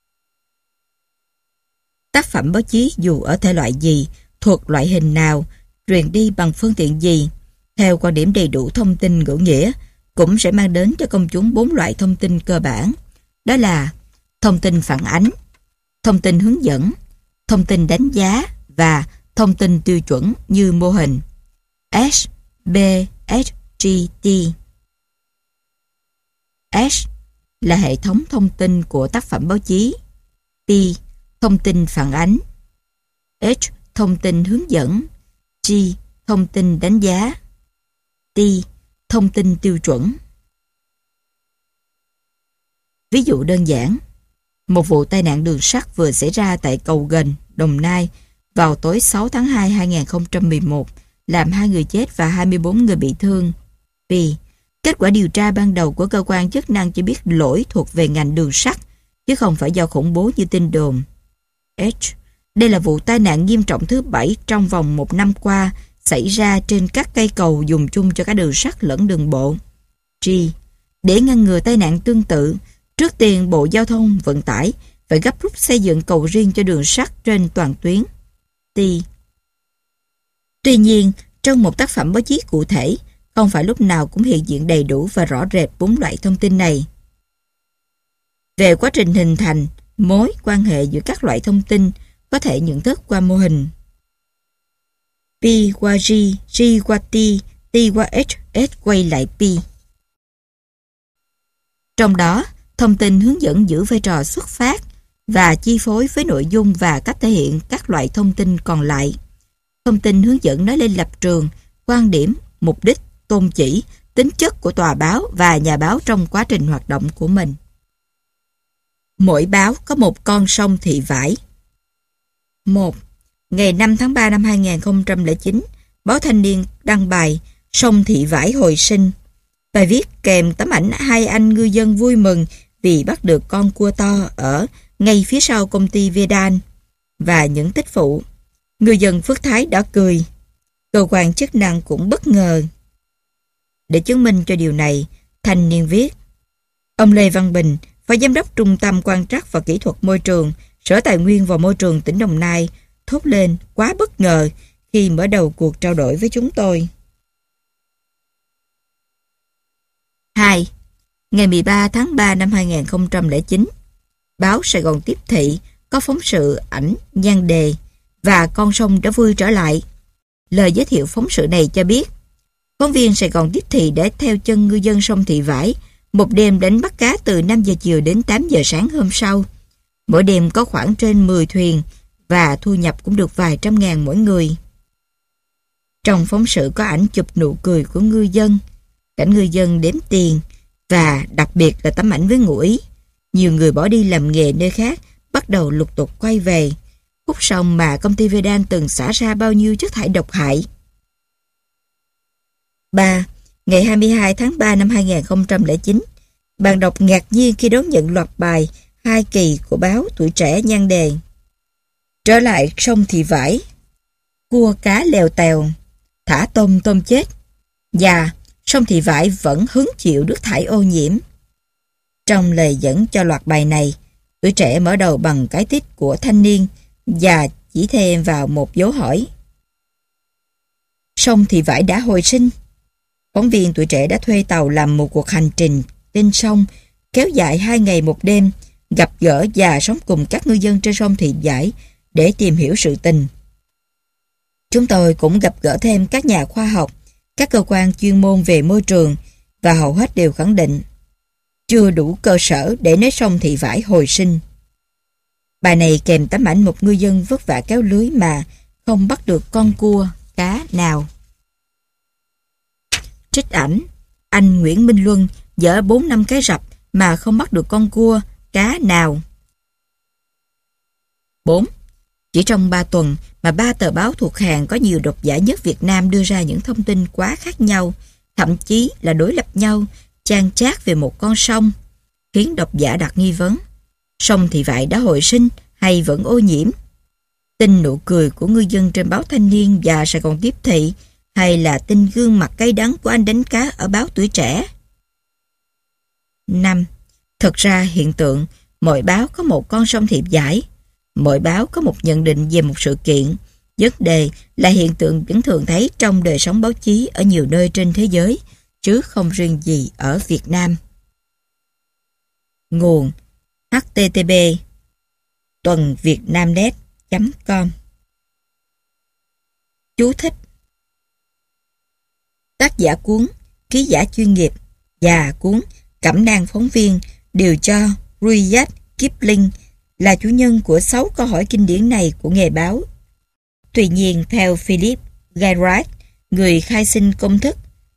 Tác phẩm báo chí dù ở thể loại gì, thuộc loại hình nào, truyền đi bằng phương tiện gì, theo quan điểm đầy đủ thông tin ngữ nghĩa, cũng sẽ mang đến cho công chúng 4 loại thông tin cơ bản. Đó là thông tin phản ánh, thông tin hướng dẫn, thông tin đánh giá và thông tin tiêu chuẩn như mô hình S, B, S, G, T. S là hệ thống thông tin của tác phẩm báo chí, P, thông tin phản ánh, H, thông tin hướng dẫn, G, thông tin đánh giá, T, thông tin tiêu chuẩn. Ví dụ đơn giản, một vụ tai nạn đường sắt vừa xảy ra tại Cầu Gành, Đồng Nai vào tối 6 tháng 2 2011, làm 2 người chết và 24 người bị thương. P, kết quả điều tra ban đầu của cơ quan chức năng cho biết lỗi thuộc về ngành đường sắt, chứ không phải do khủng bố như tin đồn. H, đây là vụ tai nạn nghiêm trọng thứ 7 trong vòng 1 năm qua xảy ra trên các cây cầu dùng chung cho cả đường sắt lẫn đường bộ. G, để ngăn ngừa tai nạn tương tự, trước tiên Bộ Giao thông Vận tải phải gấp rút xây dựng cầu riêng cho đường sắt trên toàn tuyến. T, tuy nhiên, trong một tác phẩm báo chí cụ thể, không phải lúc nào cũng hiện diện đầy đủ và rõ rệt 4 loại thông tin này. Về quá trình hình thành, mối quan hệ giữa các loại thông tin có thể nhận thức qua mô hình. P qua G, G qua T, T qua H, H quay lại P. Trong đó, thông tin hướng dẫn giữ vai trò xuất phát và chi phối với nội dung và cách thể hiện các loại thông tin còn lại. Thông tin hướng dẫn nói lên lập trường, quan điểm, mục đích, tôn chỉ, tính chất của tòa báo và nhà báo trong quá trình hoạt động của mình. Mỗi báo có một con sông thị vải. 1. Ngày 5 tháng 3 năm 2009, báo Thanh niên đăng bài Sông thị vải hồi sinh. Bài viết kèm tấm ảnh hai anh ngư dân vui mừng vì bắt được con cua to ở ngay phía sau công ty Vedan và những tích phụ. Ngư dân Phước Thái đã cười. Cơ quan chức năng cũng bất ngờ. Để chứng minh cho điều này, Thanh niên viết: ông Lê Văn Bình, Phó Giám đốc Trung tâm Quan trắc và Kỹ thuật Môi trường, Sở Tài nguyên và Môi trường tỉnh Đồng Nai, thốt lên quá bất ngờ khi mở đầu cuộc trao đổi với chúng tôi. 2. Ngày 13 tháng 3 năm 2009, báo Sài Gòn Tiếp Thị có phóng sự ảnh nhan đề và con sông đã vui trở lại. Lời giới thiệu phóng sự này cho biết, phóng viên Sài Gòn Tiếp Thị đã theo chân ngư dân sông Thị Vải một đêm đánh bắt cá từ 5 giờ chiều đến 8 giờ sáng hôm sau. Mỗi đêm có khoảng trên 10 thuyền và thu nhập cũng được vài trăm ngàn mỗi người. Trong phóng sự có ảnh chụp nụ cười của ngư dân, cảnh ngư dân đếm tiền và đặc biệt là tấm ảnh với ngụ ý. Nhiều người bỏ đi làm nghề nơi khác, bắt đầu lục tục quay về. Khúc sông mà công ty Vedan từng xả ra bao nhiêu chất thải độc hại. 3. Ngày 22 tháng 3 năm 2009, bạn đọc ngạc nhiên khi đón nhận loạt bài 2 kỳ của báo Tuổi Trẻ nhan đề Trở lại sông Thị Vải, cua cá lèo tèo, thả tôm chết, và sông Thị Vải vẫn hứng chịu nước thải ô nhiễm. Trong lời dẫn cho loạt bài này, Tuổi Trẻ mở đầu bằng cái tít của Thanh niên và chỉ thêm vào một dấu hỏi. Sông Thị Vải đã hồi sinh. Phóng viên Tuổi Trẻ đã thuê tàu làm một cuộc hành trình trên sông kéo dài 2 ngày 1 đêm, gặp gỡ và sống cùng các ngư dân trên sông Thị Vải để tìm hiểu sự tình. Chúng tôi cũng gặp gỡ thêm các nhà khoa học, các cơ quan chuyên môn về môi trường và hầu hết đều khẳng định chưa đủ cơ sở để nói sông Thị Vải hồi sinh. Bài này kèm tấm ảnh một ngư dân vất vả kéo lưới mà không bắt được con cua, cá nào. Trích ảnh, anh Nguyễn Minh Luân dỡ 4-5 cái rập mà không bắt được con cua, cá nào. 4. Chỉ trong 3 tuần mà 3 tờ báo thuộc hàng có nhiều độc giả nhất Việt Nam đưa ra những thông tin quá khác nhau, thậm chí là đối lập nhau, chan chát về một con sông, khiến độc giả đặt nghi vấn. Sông Thị Vải đã hồi sinh hay vẫn ô nhiễm? Tin nụ cười của ngư dân trên báo Thanh niên và Sài Gòn Tiếp Thị hay là tin gương mặt cay đắng của anh đánh cá ở báo Tuổi Trẻ? 5. Thực ra hiện tượng mỗi báo có một con sông Thị Vải, mỗi báo có một nhận định về một sự kiện. Vấn đề là hiện tượng vẫn thường thấy trong đời sống báo chí ở nhiều nơi trên thế giới, chứ không riêng gì ở Việt Nam. Nguồn http tuần-vietnamnet.com. Chú thích: tác giả cuốn Ký giả chuyên nghiệp và cuốn Cẩm nang phóng viên đều cho Rudyard Kipling là chủ nhân của 6 câu hỏi kinh điển này của nghề báo. Tuy nhiên, theo Philip Garrett, người khai sinh công thức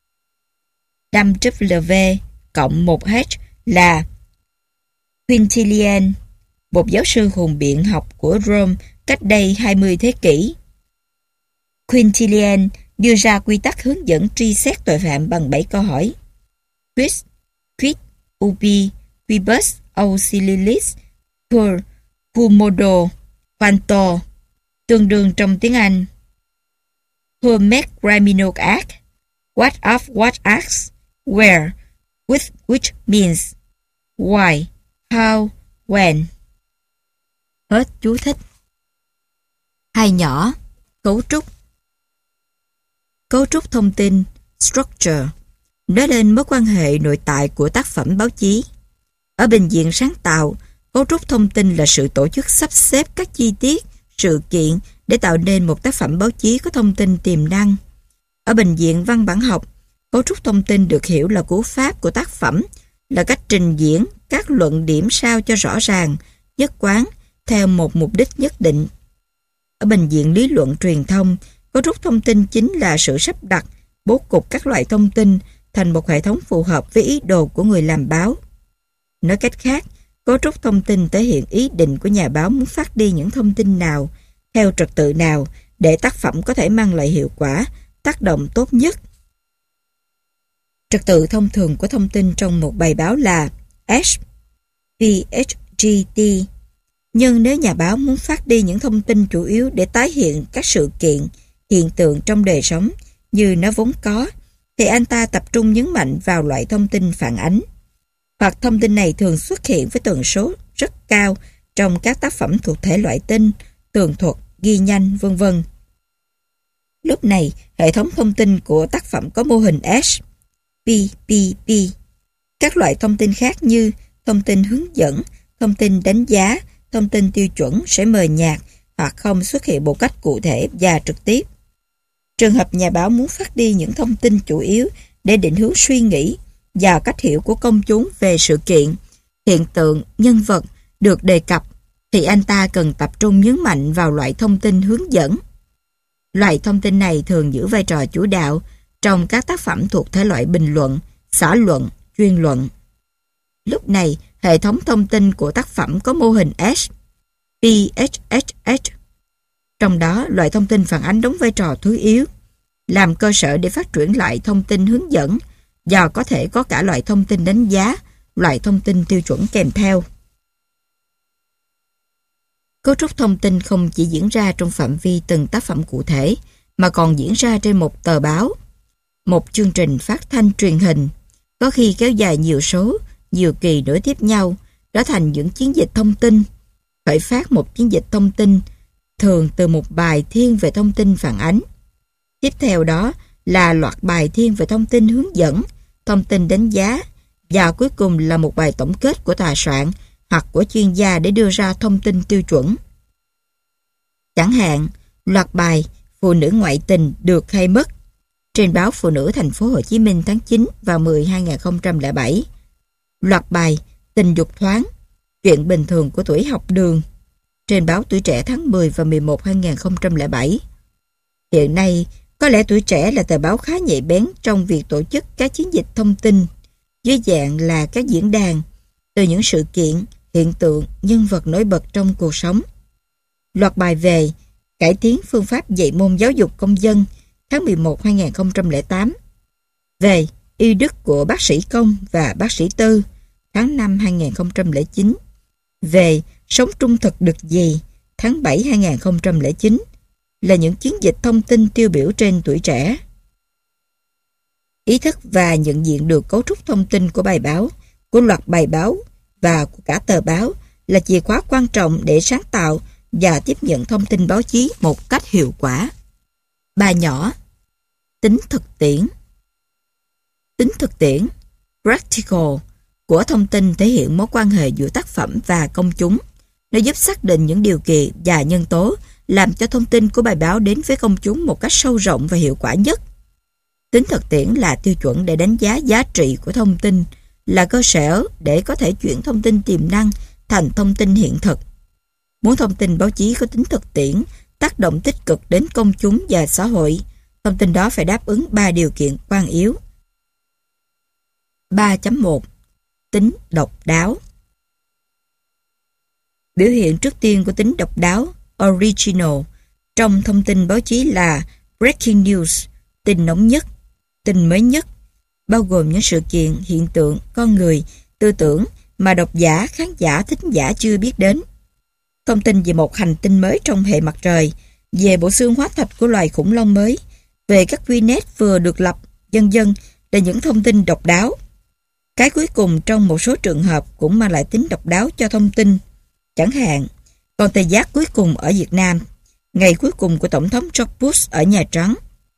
5W cộng 1H là Quintilian, một giáo sư hùng biện học của Rome cách đây 20 thế kỷ. Quintilian đưa ra quy tắc hướng dẫn truy xét tội phạm bằng 7 câu hỏi. Quis, quid, ubi, quibus, auxiliis, cur, quomodo, quanto, tương đương trong tiếng Anh Who make criminal act? What of what acts? Where? With which means? Why? How? When? Hết chú thích. Hai nhỏ, cấu trúc. Cấu trúc thông tin, structure, nói lên mối quan hệ nội tại của tác phẩm báo chí. Ở bình diện sáng tạo, cấu trúc thông tin là sự tổ chức sắp xếp các chi tiết, sự kiện để tạo nên một tác phẩm báo chí có thông tin tiềm năng. Ở bình diện văn bản học, cấu trúc thông tin được hiểu là cú pháp của tác phẩm, là cách trình diễn các luận điểm sao cho rõ ràng, nhất quán, theo một mục đích nhất định. Ở bình diện lý luận truyền thông, cấu trúc thông tin chính là sự sắp đặt, bố cục các loại thông tin thành một hệ thống phù hợp với ý đồ của người làm báo. Nói cách khác, cấu trúc thông tin thể hiện ý định của nhà báo muốn phát đi những thông tin nào, theo trật tự nào, để tác phẩm có thể mang lại hiệu quả, tác động tốt nhất. Trật tự thông thường của thông tin trong một bài báo là PHGT. Nhưng nếu nhà báo muốn phát đi những thông tin chủ yếu để tái hiện các sự kiện, hiện tượng trong đời sống như nó vốn có, thì anh ta tập trung nhấn mạnh vào loại thông tin phản ánh. Hoặc thông tin này thường xuất hiện với tần số rất cao trong các tác phẩm thuộc thể loại tin, tường thuật, ghi nhanh, v.v. Lúc này, hệ thống thông tin của tác phẩm có mô hình S, PPP. Các loại thông tin khác như thông tin hướng dẫn, thông tin đánh giá, thông tin tiêu chuẩn sẽ mờ nhạt hoặc không xuất hiện một cách cụ thể và trực tiếp. Trường hợp nhà báo muốn phát đi những thông tin chủ yếu để định hướng suy nghĩ và cách hiểu của công chúng về sự kiện, hiện tượng, nhân vật được đề cập, thì anh ta cần tập trung nhấn mạnh vào loại thông tin hướng dẫn. Loại thông tin này thường giữ vai trò chủ đạo trong các tác phẩm thuộc thể loại bình luận, xã luận, chuyên luận. Lúc này, hệ thống thông tin của tác phẩm có mô hình S, PHSH. Trong đó, loại thông tin phản ánh đóng vai trò thứ yếu, làm cơ sở để phát triển lại thông tin hướng dẫn, và có thể có cả loại thông tin đánh giá, loại thông tin tiêu chuẩn kèm theo. Cấu trúc thông tin không chỉ diễn ra trong phạm vi từng tác phẩm cụ thể, mà còn diễn ra trên một tờ báo, một chương trình phát thanh truyền hình, có khi kéo dài nhiều số, nhiều kỳ nối tiếp nhau, trở thành những chiến dịch thông tin. Khởi phát một chiến dịch thông tin thường từ một bài thiên về thông tin phản ánh. Tiếp theo đó là loạt bài thiên về thông tin hướng dẫn, thông tin đánh giá, và cuối cùng là một bài tổng kết của tòa soạn hoặc của chuyên gia để đưa ra thông tin tiêu chuẩn. Chẳng hạn, loạt bài Phụ nữ ngoại tình được hay mất trên báo Phụ nữ Thành phố Hồ Chí Minh tháng 9 và 10 2007. Loạt bài Tình dục thoáng, chuyện bình thường của tuổi học đường trên báo Tuổi Trẻ tháng 10 và 11 2007. Hiện nay, có lẽ Tuổi Trẻ là tờ báo khá nhạy bén trong việc tổ chức các chiến dịch thông tin dưới dạng là các diễn đàn từ những sự kiện, hiện tượng, nhân vật nổi bật trong cuộc sống. Loạt bài về cải tiến phương pháp dạy môn giáo dục công dân tháng 11 2008, về y đức của bác sĩ công và bác sĩ tư tháng 5 2009, về sống trung thực được gì tháng 7 2009 là những chiến dịch thông tin tiêu biểu trên Tuổi Trẻ. Ý thức và nhận diện được cấu trúc thông tin của bài báo, của loạt bài báo và của cả tờ báo là chìa khóa quan trọng để sáng tạo và tiếp nhận thông tin báo chí một cách hiệu quả. Bà nhỏ, tính thực tiễn. Tính thực tiễn, practical, của thông tin thể hiện mối quan hệ giữa tác phẩm và công chúng. Nó giúp xác định những điều kiện và nhân tố làm cho thông tin của bài báo đến với công chúng một cách sâu rộng và hiệu quả nhất. Tính thực tiễn là tiêu chuẩn để đánh giá giá trị của thông tin, là cơ sở để có thể chuyển thông tin tiềm năng thành thông tin hiện thực. Muốn thông tin báo chí có tính thực tiễn, tác động tích cực đến công chúng và xã hội, thông tin đó phải đáp ứng 3 điều kiện quan yếu. 3.1. Tính độc đáo. Biểu hiện trước tiên của tính độc đáo, original, trong thông tin báo chí là breaking news, tin nóng nhất, tin mới nhất, bao gồm những sự kiện, hiện tượng, con người, tư tưởng mà độc giả, khán giả, thính giả chưa biết đến. Thông tin về một hành tinh mới trong hệ mặt trời, về bộ xương hóa thạch của loài khủng long mới, về các quy nét vừa được lập, vân vân là những thông tin độc đáo. Cái cuối cùng trong một số trường hợp cũng mang lại tính độc đáo cho thông tin. Chẳng hạn, còn tề giác cuối cùng ở Việt Nam, ngày cuối cùng của Tổng thống George Bush ở Nhà Trắng.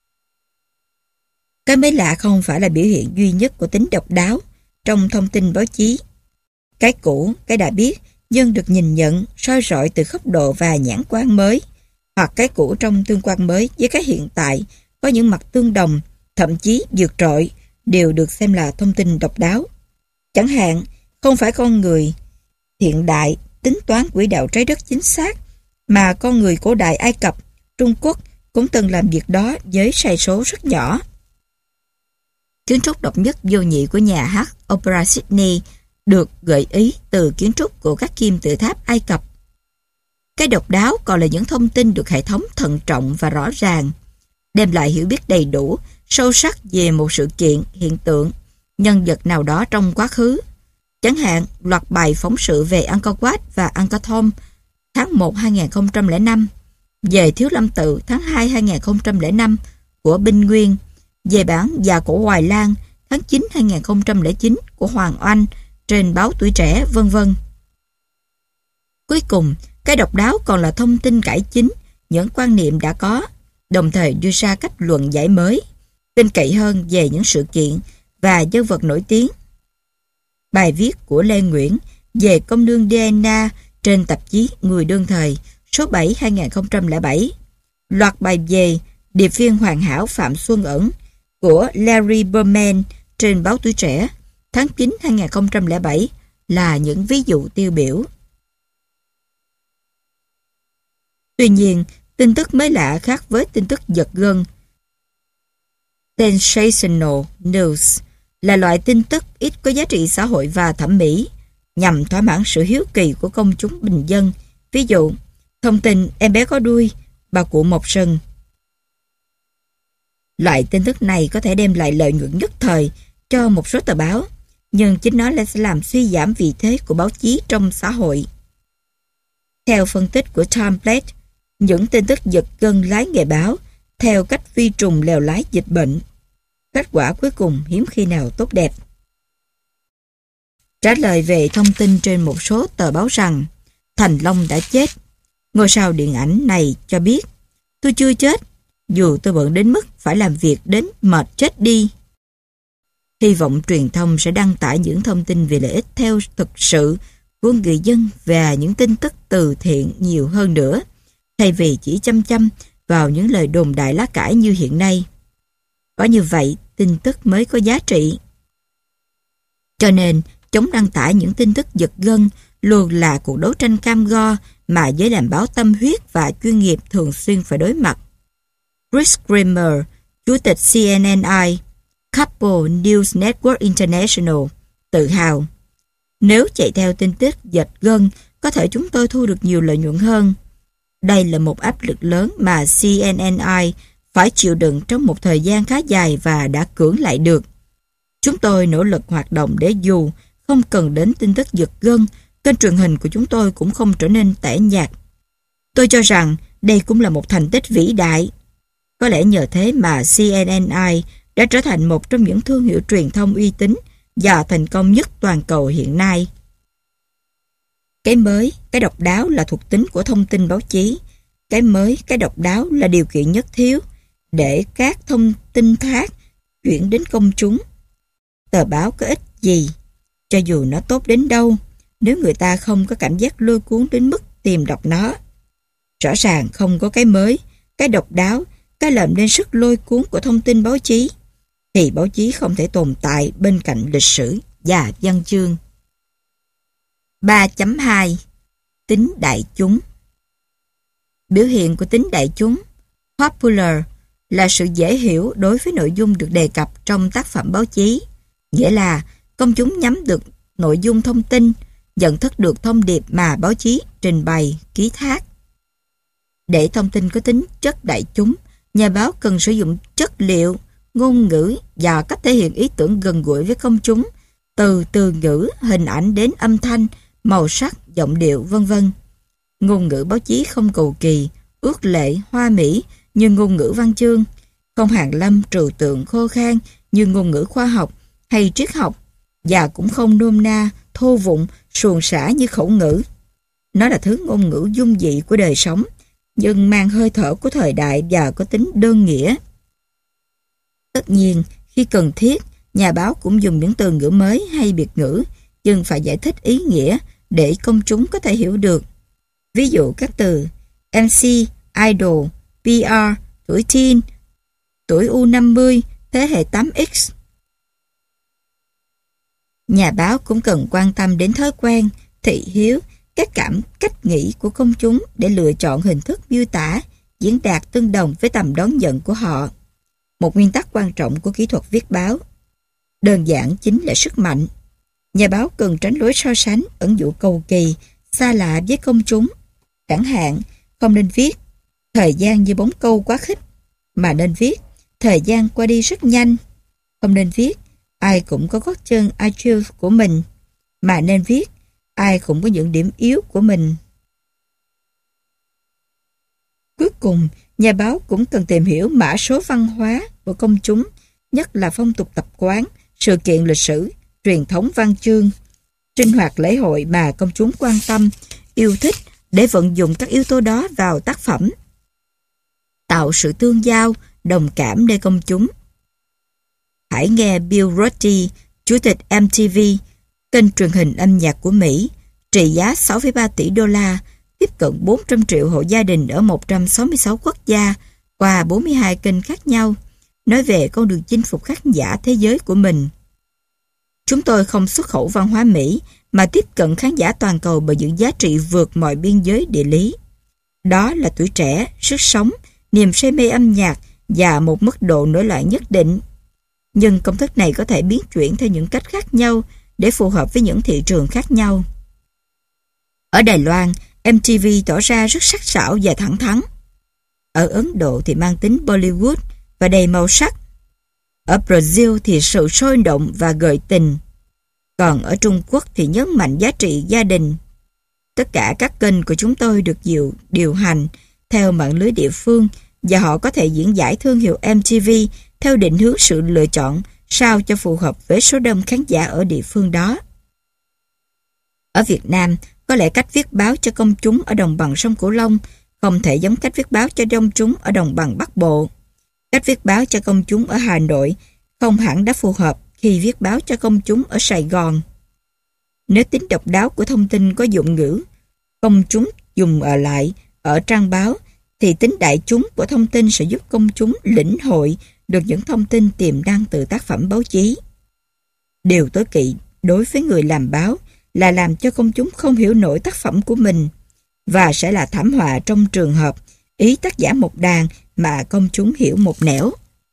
Cái mới lạ không phải là biểu hiện duy nhất của tính độc đáo trong thông tin báo chí. Cái cũ, cái đã biết, dân được nhìn nhận, soi rọi từ góc độ và nhãn quan mới. hoặc cái cũ trong tương quan mới với cái hiện tại có những mặt tương đồng, thậm chí vượt trội, đều được xem là thông tin độc đáo. Chẳng hạn, không phải con người hiện đại tính toán quỹ đạo trái đất chính xác, mà con người cổ đại Ai Cập, Trung Quốc cũng từng làm việc đó với sai số rất nhỏ. Kiến trúc độc nhất vô nhị của nhà hát Opera Sydney được gợi ý từ kiến trúc của các kim tự tháp Ai Cập. Cái độc đáo còn là những thông tin được hệ thống thận trọng và rõ ràng, đem lại hiểu biết đầy đủ, sâu sắc về một sự kiện, hiện tượng, nhân vật nào đó trong quá khứ. Chẳng hạn, loạt bài phóng sự về Angkor Wat và Angkor Thom tháng 1 2005, về Thiếu Lâm Tự tháng 2 2005 của Binh Nguyên, về bản Già Cổ Hoài Lang tháng 9 2009 của Hoàng Oanh trên báo Tuổi Trẻ, vân vân. Cuối cùng, cái độc đáo còn là thông tin cải chính những quan niệm đã có, đồng thời đưa ra cách luận giải mới, tin cậy hơn về những sự kiện và nhân vật nổi tiếng. Bài viết của Lê Nguyễn về công nương Diana trên tạp chí Người Đương Thời số 7 2007, loạt bài về điệp viên hoàn hảo Phạm Xuân Ẩn của Larry Berman trên báo Tuổi Trẻ tháng 9 2007 là những ví dụ tiêu biểu. Tuy nhiên, tin tức mới lạ khác với tin tức giật gân. Sensational news là loại tin tức ít có giá trị xã hội và thẩm mỹ, nhằm thỏa mãn sự hiếu kỳ của công chúng bình dân. Ví dụ, thông tin em bé có đuôi, bà cụ mọc sừng. Loại tin tức này có thể đem lại lợi nhuận nhất thời cho một số tờ báo, nhưng chính nó sẽ làm suy giảm vị thế của báo chí trong xã hội. Theo phân tích của Tom Blake, những tin tức giật gân lái nghề báo theo cách vi trùng lèo lái dịch bệnh. Kết quả cuối cùng hiếm khi nào tốt đẹp. Trả lời về thông tin trên một số tờ báo rằng Thành Long đã chết, ngôi sao điện ảnh này cho biết: "Tôi chưa chết, dù tôi bận đến mức phải làm việc đến mệt chết đi." Hy vọng truyền thông sẽ đăng tải những thông tin về lợi ích theo thực sự của người dân và những tin tức từ thiện nhiều hơn nữa, thay vì chỉ chăm chăm vào những lời đồn đại lá cải như hiện nay. Có như vậy, tin tức mới có giá trị. Cho nên, chống đăng tải những tin tức giật gân luôn là cuộc đấu tranh cam go mà giới làm báo tâm huyết và chuyên nghiệp thường xuyên phải đối mặt. Chris Kramer, chủ tịch CNNI, Couple News Network International, tự hào: "Nếu chạy theo tin tức giật gân, có thể chúng tôi thu được nhiều lợi nhuận hơn." Đây là một áp lực lớn mà CNNI phải chịu đựng trong một thời gian khá dài và đã cưỡng lại được. Chúng tôi nỗ lực hoạt động để dù không cần đến tin tức giật gân, kênh truyền hình của chúng tôi cũng không trở nên tẻ nhạt. Tôi cho rằng đây cũng là một thành tích vĩ đại. Có lẽ nhờ thế mà CNNI đã trở thành một trong những thương hiệu truyền thông uy tín và thành công nhất toàn cầu hiện nay. Cái mới, cái độc đáo là thuộc tính của thông tin báo chí. Cái mới, cái độc đáo là điều kiện nhất thiếu để các thông tin khác chuyển đến công chúng. Tờ báo có ích gì, cho dù nó tốt đến đâu, nếu người ta không có cảm giác lôi cuốn đến mức tìm đọc nó. Rõ ràng không có cái mới, cái độc đáo, cái làm nên sức lôi cuốn của thông tin báo chí, thì báo chí không thể tồn tại bên cạnh lịch sử và văn chương. 3.2 Tính đại chúng. Biểu hiện của tính đại chúng, popular, là sự dễ hiểu đối với nội dung được đề cập trong tác phẩm báo chí, nghĩa là công chúng nhắm được nội dung thông tin, nhận thức được thông điệp mà báo chí trình bày, ký thác. Để thông tin có tính chất đại chúng, nhà báo cần sử dụng chất liệu, ngôn ngữ và cách thể hiện ý tưởng gần gũi với công chúng, từ từ ngữ, hình ảnh đến âm thanh, màu sắc, giọng điệu, vân vân. Ngôn ngữ báo chí không cầu kỳ, ước lệ, hoa mỹ như ngôn ngữ văn chương, không hàn lâm trừu tượng khô khan như ngôn ngữ khoa học hay triết học, và cũng không nôm na, thô vụng, suồng sã như khẩu ngữ. Nó là thứ ngôn ngữ dung dị của đời sống, nhưng mang hơi thở của thời đại và có tính đơn nghĩa. Tất nhiên, khi cần thiết, nhà báo cũng dùng những từ ngữ mới hay biệt ngữ, nhưng phải giải thích ý nghĩa để công chúng có thể hiểu được. Ví dụ các từ MC, idol, PR, tuổi teen, tuổi U50, thế hệ 8X. Nhà báo cũng cần quan tâm đến thói quen, thị hiếu, cách nghĩ của công chúng để lựa chọn hình thức miêu tả, diễn đạt tương đồng với tầm đón nhận của họ. Một nguyên tắc quan trọng của kỹ thuật viết báo. Đơn giản chính là sức mạnh. Nhà báo cần tránh lối so sánh, ẩn dụ cầu kỳ, xa lạ với công chúng. Chẳng hạn, không nên viết thời gian như bóng câu quá khích, mà nên viết thời gian qua đi rất nhanh. Không nên viết ai cũng có gót chân Achilles của mình, mà nên viết ai cũng có những điểm yếu của mình. Cuối cùng, nhà báo cũng cần tìm hiểu mã số văn hóa của công chúng, nhất là phong tục tập quán, sự kiện lịch sử, truyền thống văn chương, sinh hoạt lễ hội mà công chúng quan tâm, yêu thích để vận dụng các yếu tố đó vào tác phẩm. Tạo sự tương giao, đồng cảm nơi công chúng. Hãy nghe Bill Roddy, Chủ tịch MTV, kênh truyền hình âm nhạc của Mỹ, trị giá 6,3 tỷ đô la, tiếp cận 400 triệu hộ gia đình ở 166 quốc gia qua 42 kênh khác nhau, nói về con đường chinh phục khán giả thế giới của mình. Chúng tôi không xuất khẩu văn hóa Mỹ mà tiếp cận khán giả toàn cầu bởi những giá trị vượt mọi biên giới địa lý. Đó là tuổi trẻ, sức sống, niềm say mê âm nhạc và một mức độ nổi loạn nhất định. Nhưng công thức này có thể biến chuyển theo những cách khác nhau để phù hợp với những thị trường khác nhau. Ở Đài Loan, MTV tỏ ra rất sắc sảo và thẳng thắn. Ở Ấn Độ thì mang tính Bollywood và đầy màu sắc. Ở Brazil thì sự sôi động và gợi tình. Còn ở Trung Quốc thì nhấn mạnh giá trị gia đình. Tất cả các kênh của chúng tôi được điều hành theo mạng lưới địa phương và họ có thể diễn giải thương hiệu MTV theo định hướng sự lựa chọn sao cho phù hợp với số đông khán giả ở địa phương đó. Ở Việt Nam, có lẽ cách viết báo cho công chúng ở đồng bằng sông Cửu Long không thể giống cách viết báo cho công chúng ở đồng bằng Bắc Bộ. Cách viết báo cho công chúng ở Hà Nội không hẳn đã phù hợp khi viết báo cho công chúng ở Sài Gòn. Nếu tính độc đáo của thông tin có dụng ngữ công chúng dùng ở lại ở trang báo, thì tính đại chúng của thông tin sẽ giúp công chúng lĩnh hội được những thông tin tiềm năng từ tác phẩm báo chí. Điều tối kỵ đối với người làm báo là làm cho công chúng không hiểu nổi tác phẩm của mình, và sẽ là thảm họa trong trường hợp ý tác giả một đàn mà công chúng hiểu một nẻo.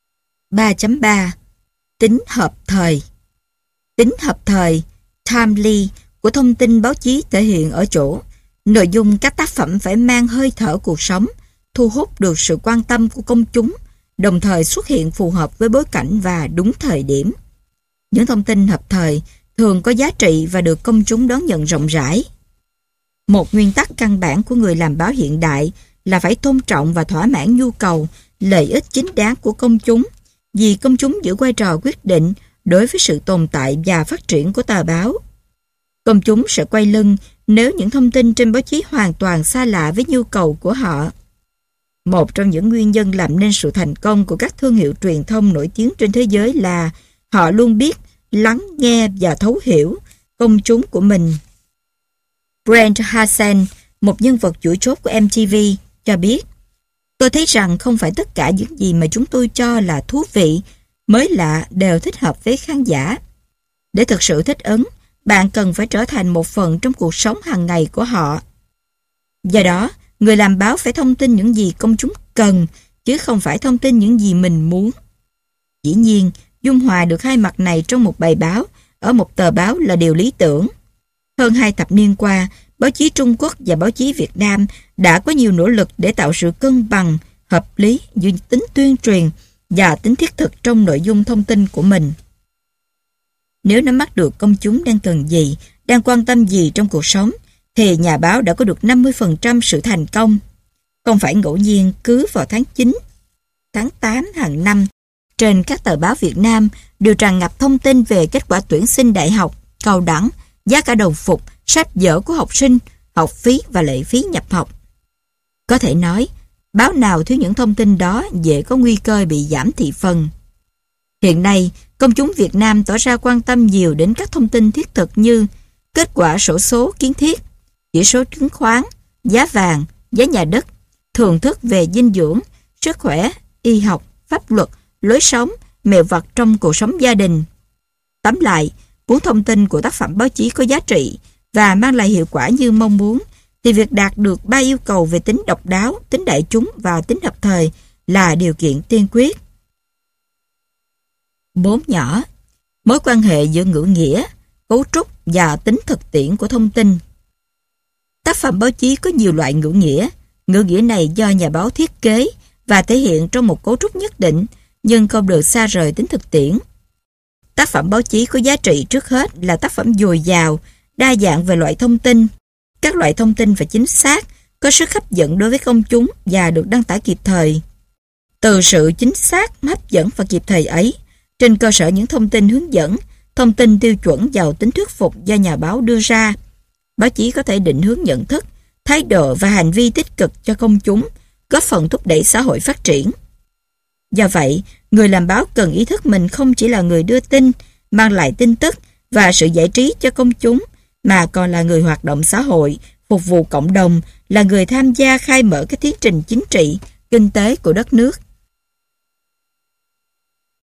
3.3 Tính hợp thời. Tính hợp thời, timely, của thông tin báo chí thể hiện ở chỗ nội dung các tác phẩm phải mang hơi thở cuộc sống, thu hút được sự quan tâm của công chúng, đồng thời xuất hiện phù hợp với bối cảnh và đúng thời điểm. Những thông tin hợp thời thường có giá trị và được công chúng đón nhận rộng rãi. Một nguyên tắc căn bản của người làm báo hiện đại là phải tôn trọng và thỏa mãn nhu cầu, lợi ích chính đáng của công chúng, vì công chúng giữ vai trò quyết định đối với sự tồn tại và phát triển của tờ báo. Công chúng sẽ quay lưng nếu những thông tin trên báo chí hoàn toàn xa lạ với nhu cầu của họ. Một trong những nguyên nhân làm nên sự thành công của các thương hiệu truyền thông nổi tiếng trên thế giới là họ luôn biết lắng nghe và thấu hiểu công chúng của mình. Brent Hansen, một nhân vật chủ chốt của MTV, cho biết: "Tôi thấy rằng không phải tất cả những gì mà chúng tôi cho là thú vị, mới lạ đều thích hợp với khán giả. Để thực sự thích ứng, bạn cần phải trở thành một phần trong cuộc sống hàng ngày của họ. Do đó, người làm báo phải thông tin những gì công chúng cần, chứ không phải thông tin những gì mình muốn." Dĩ nhiên, dung hòa được hai mặt này trong một bài báo, ở một tờ báo là điều lý tưởng. Hơn 2 thập niên qua, báo chí Trung Quốc và báo chí Việt Nam đã có nhiều nỗ lực để tạo sự cân bằng, hợp lý giữa tính tuyên truyền và tính thiết thực trong nội dung thông tin của mình. Nếu nắm bắt được công chúng đang cần gì, đang quan tâm gì trong cuộc sống, thì nhà báo đã có được 50% sự thành công. Không phải ngẫu nhiên cứ vào tháng 9, tháng 8 hàng năm, trên các tờ báo Việt Nam đều tràn ngập thông tin về kết quả tuyển sinh đại học, cao đẳng, giá cả đồng phục, sách vở của học sinh, học phí và lệ phí nhập học. Có thể nói, báo nào thiếu những thông tin đó dễ có nguy cơ bị giảm thị phần. Hiện nay, công chúng Việt Nam tỏ ra quan tâm nhiều đến các thông tin thiết thực như kết quả xổ số kiến thiết, chỉ số chứng khoán, giá vàng, giá nhà đất, thường thức về dinh dưỡng, sức khỏe, y học, pháp luật, lối sống, mẹo vặt trong cuộc sống gia đình. Tóm lại, muốn thông tin của tác phẩm báo chí có giá trị và mang lại hiệu quả như mong muốn, thì việc đạt được 3 yêu cầu về tính độc đáo, tính đại chúng và tính hợp thời là điều kiện tiên quyết. 4 nhỏ. Mối quan hệ giữa ngữ nghĩa, cấu trúc và tính thực tiễn của thông tin. Tác phẩm báo chí có nhiều loại ngữ nghĩa. Ngữ nghĩa này do nhà báo thiết kế và thể hiện trong một cấu trúc nhất định, nhưng không được xa rời tính thực tiễn. Tác phẩm báo chí có giá trị trước hết là tác phẩm dồi dào, đa dạng về loại thông tin. Các loại thông tin phải chính xác, có sức hấp dẫn đối với công chúng và được đăng tải kịp thời. Từ sự chính xác, hấp dẫn và kịp thời ấy, trên cơ sở những thông tin hướng dẫn, thông tin tiêu chuẩn giàu tính thuyết phục do nhà báo đưa ra, báo chí có thể định hướng nhận thức, thái độ và hành vi tích cực cho công chúng, góp phần thúc đẩy xã hội phát triển. Do vậy, người làm báo cần ý thức mình không chỉ là người đưa tin, mang lại tin tức và sự giải trí cho công chúng, mà còn là người hoạt động xã hội, phục vụ cộng đồng, là người tham gia khai mở các tiến trình chính trị, kinh tế của đất nước.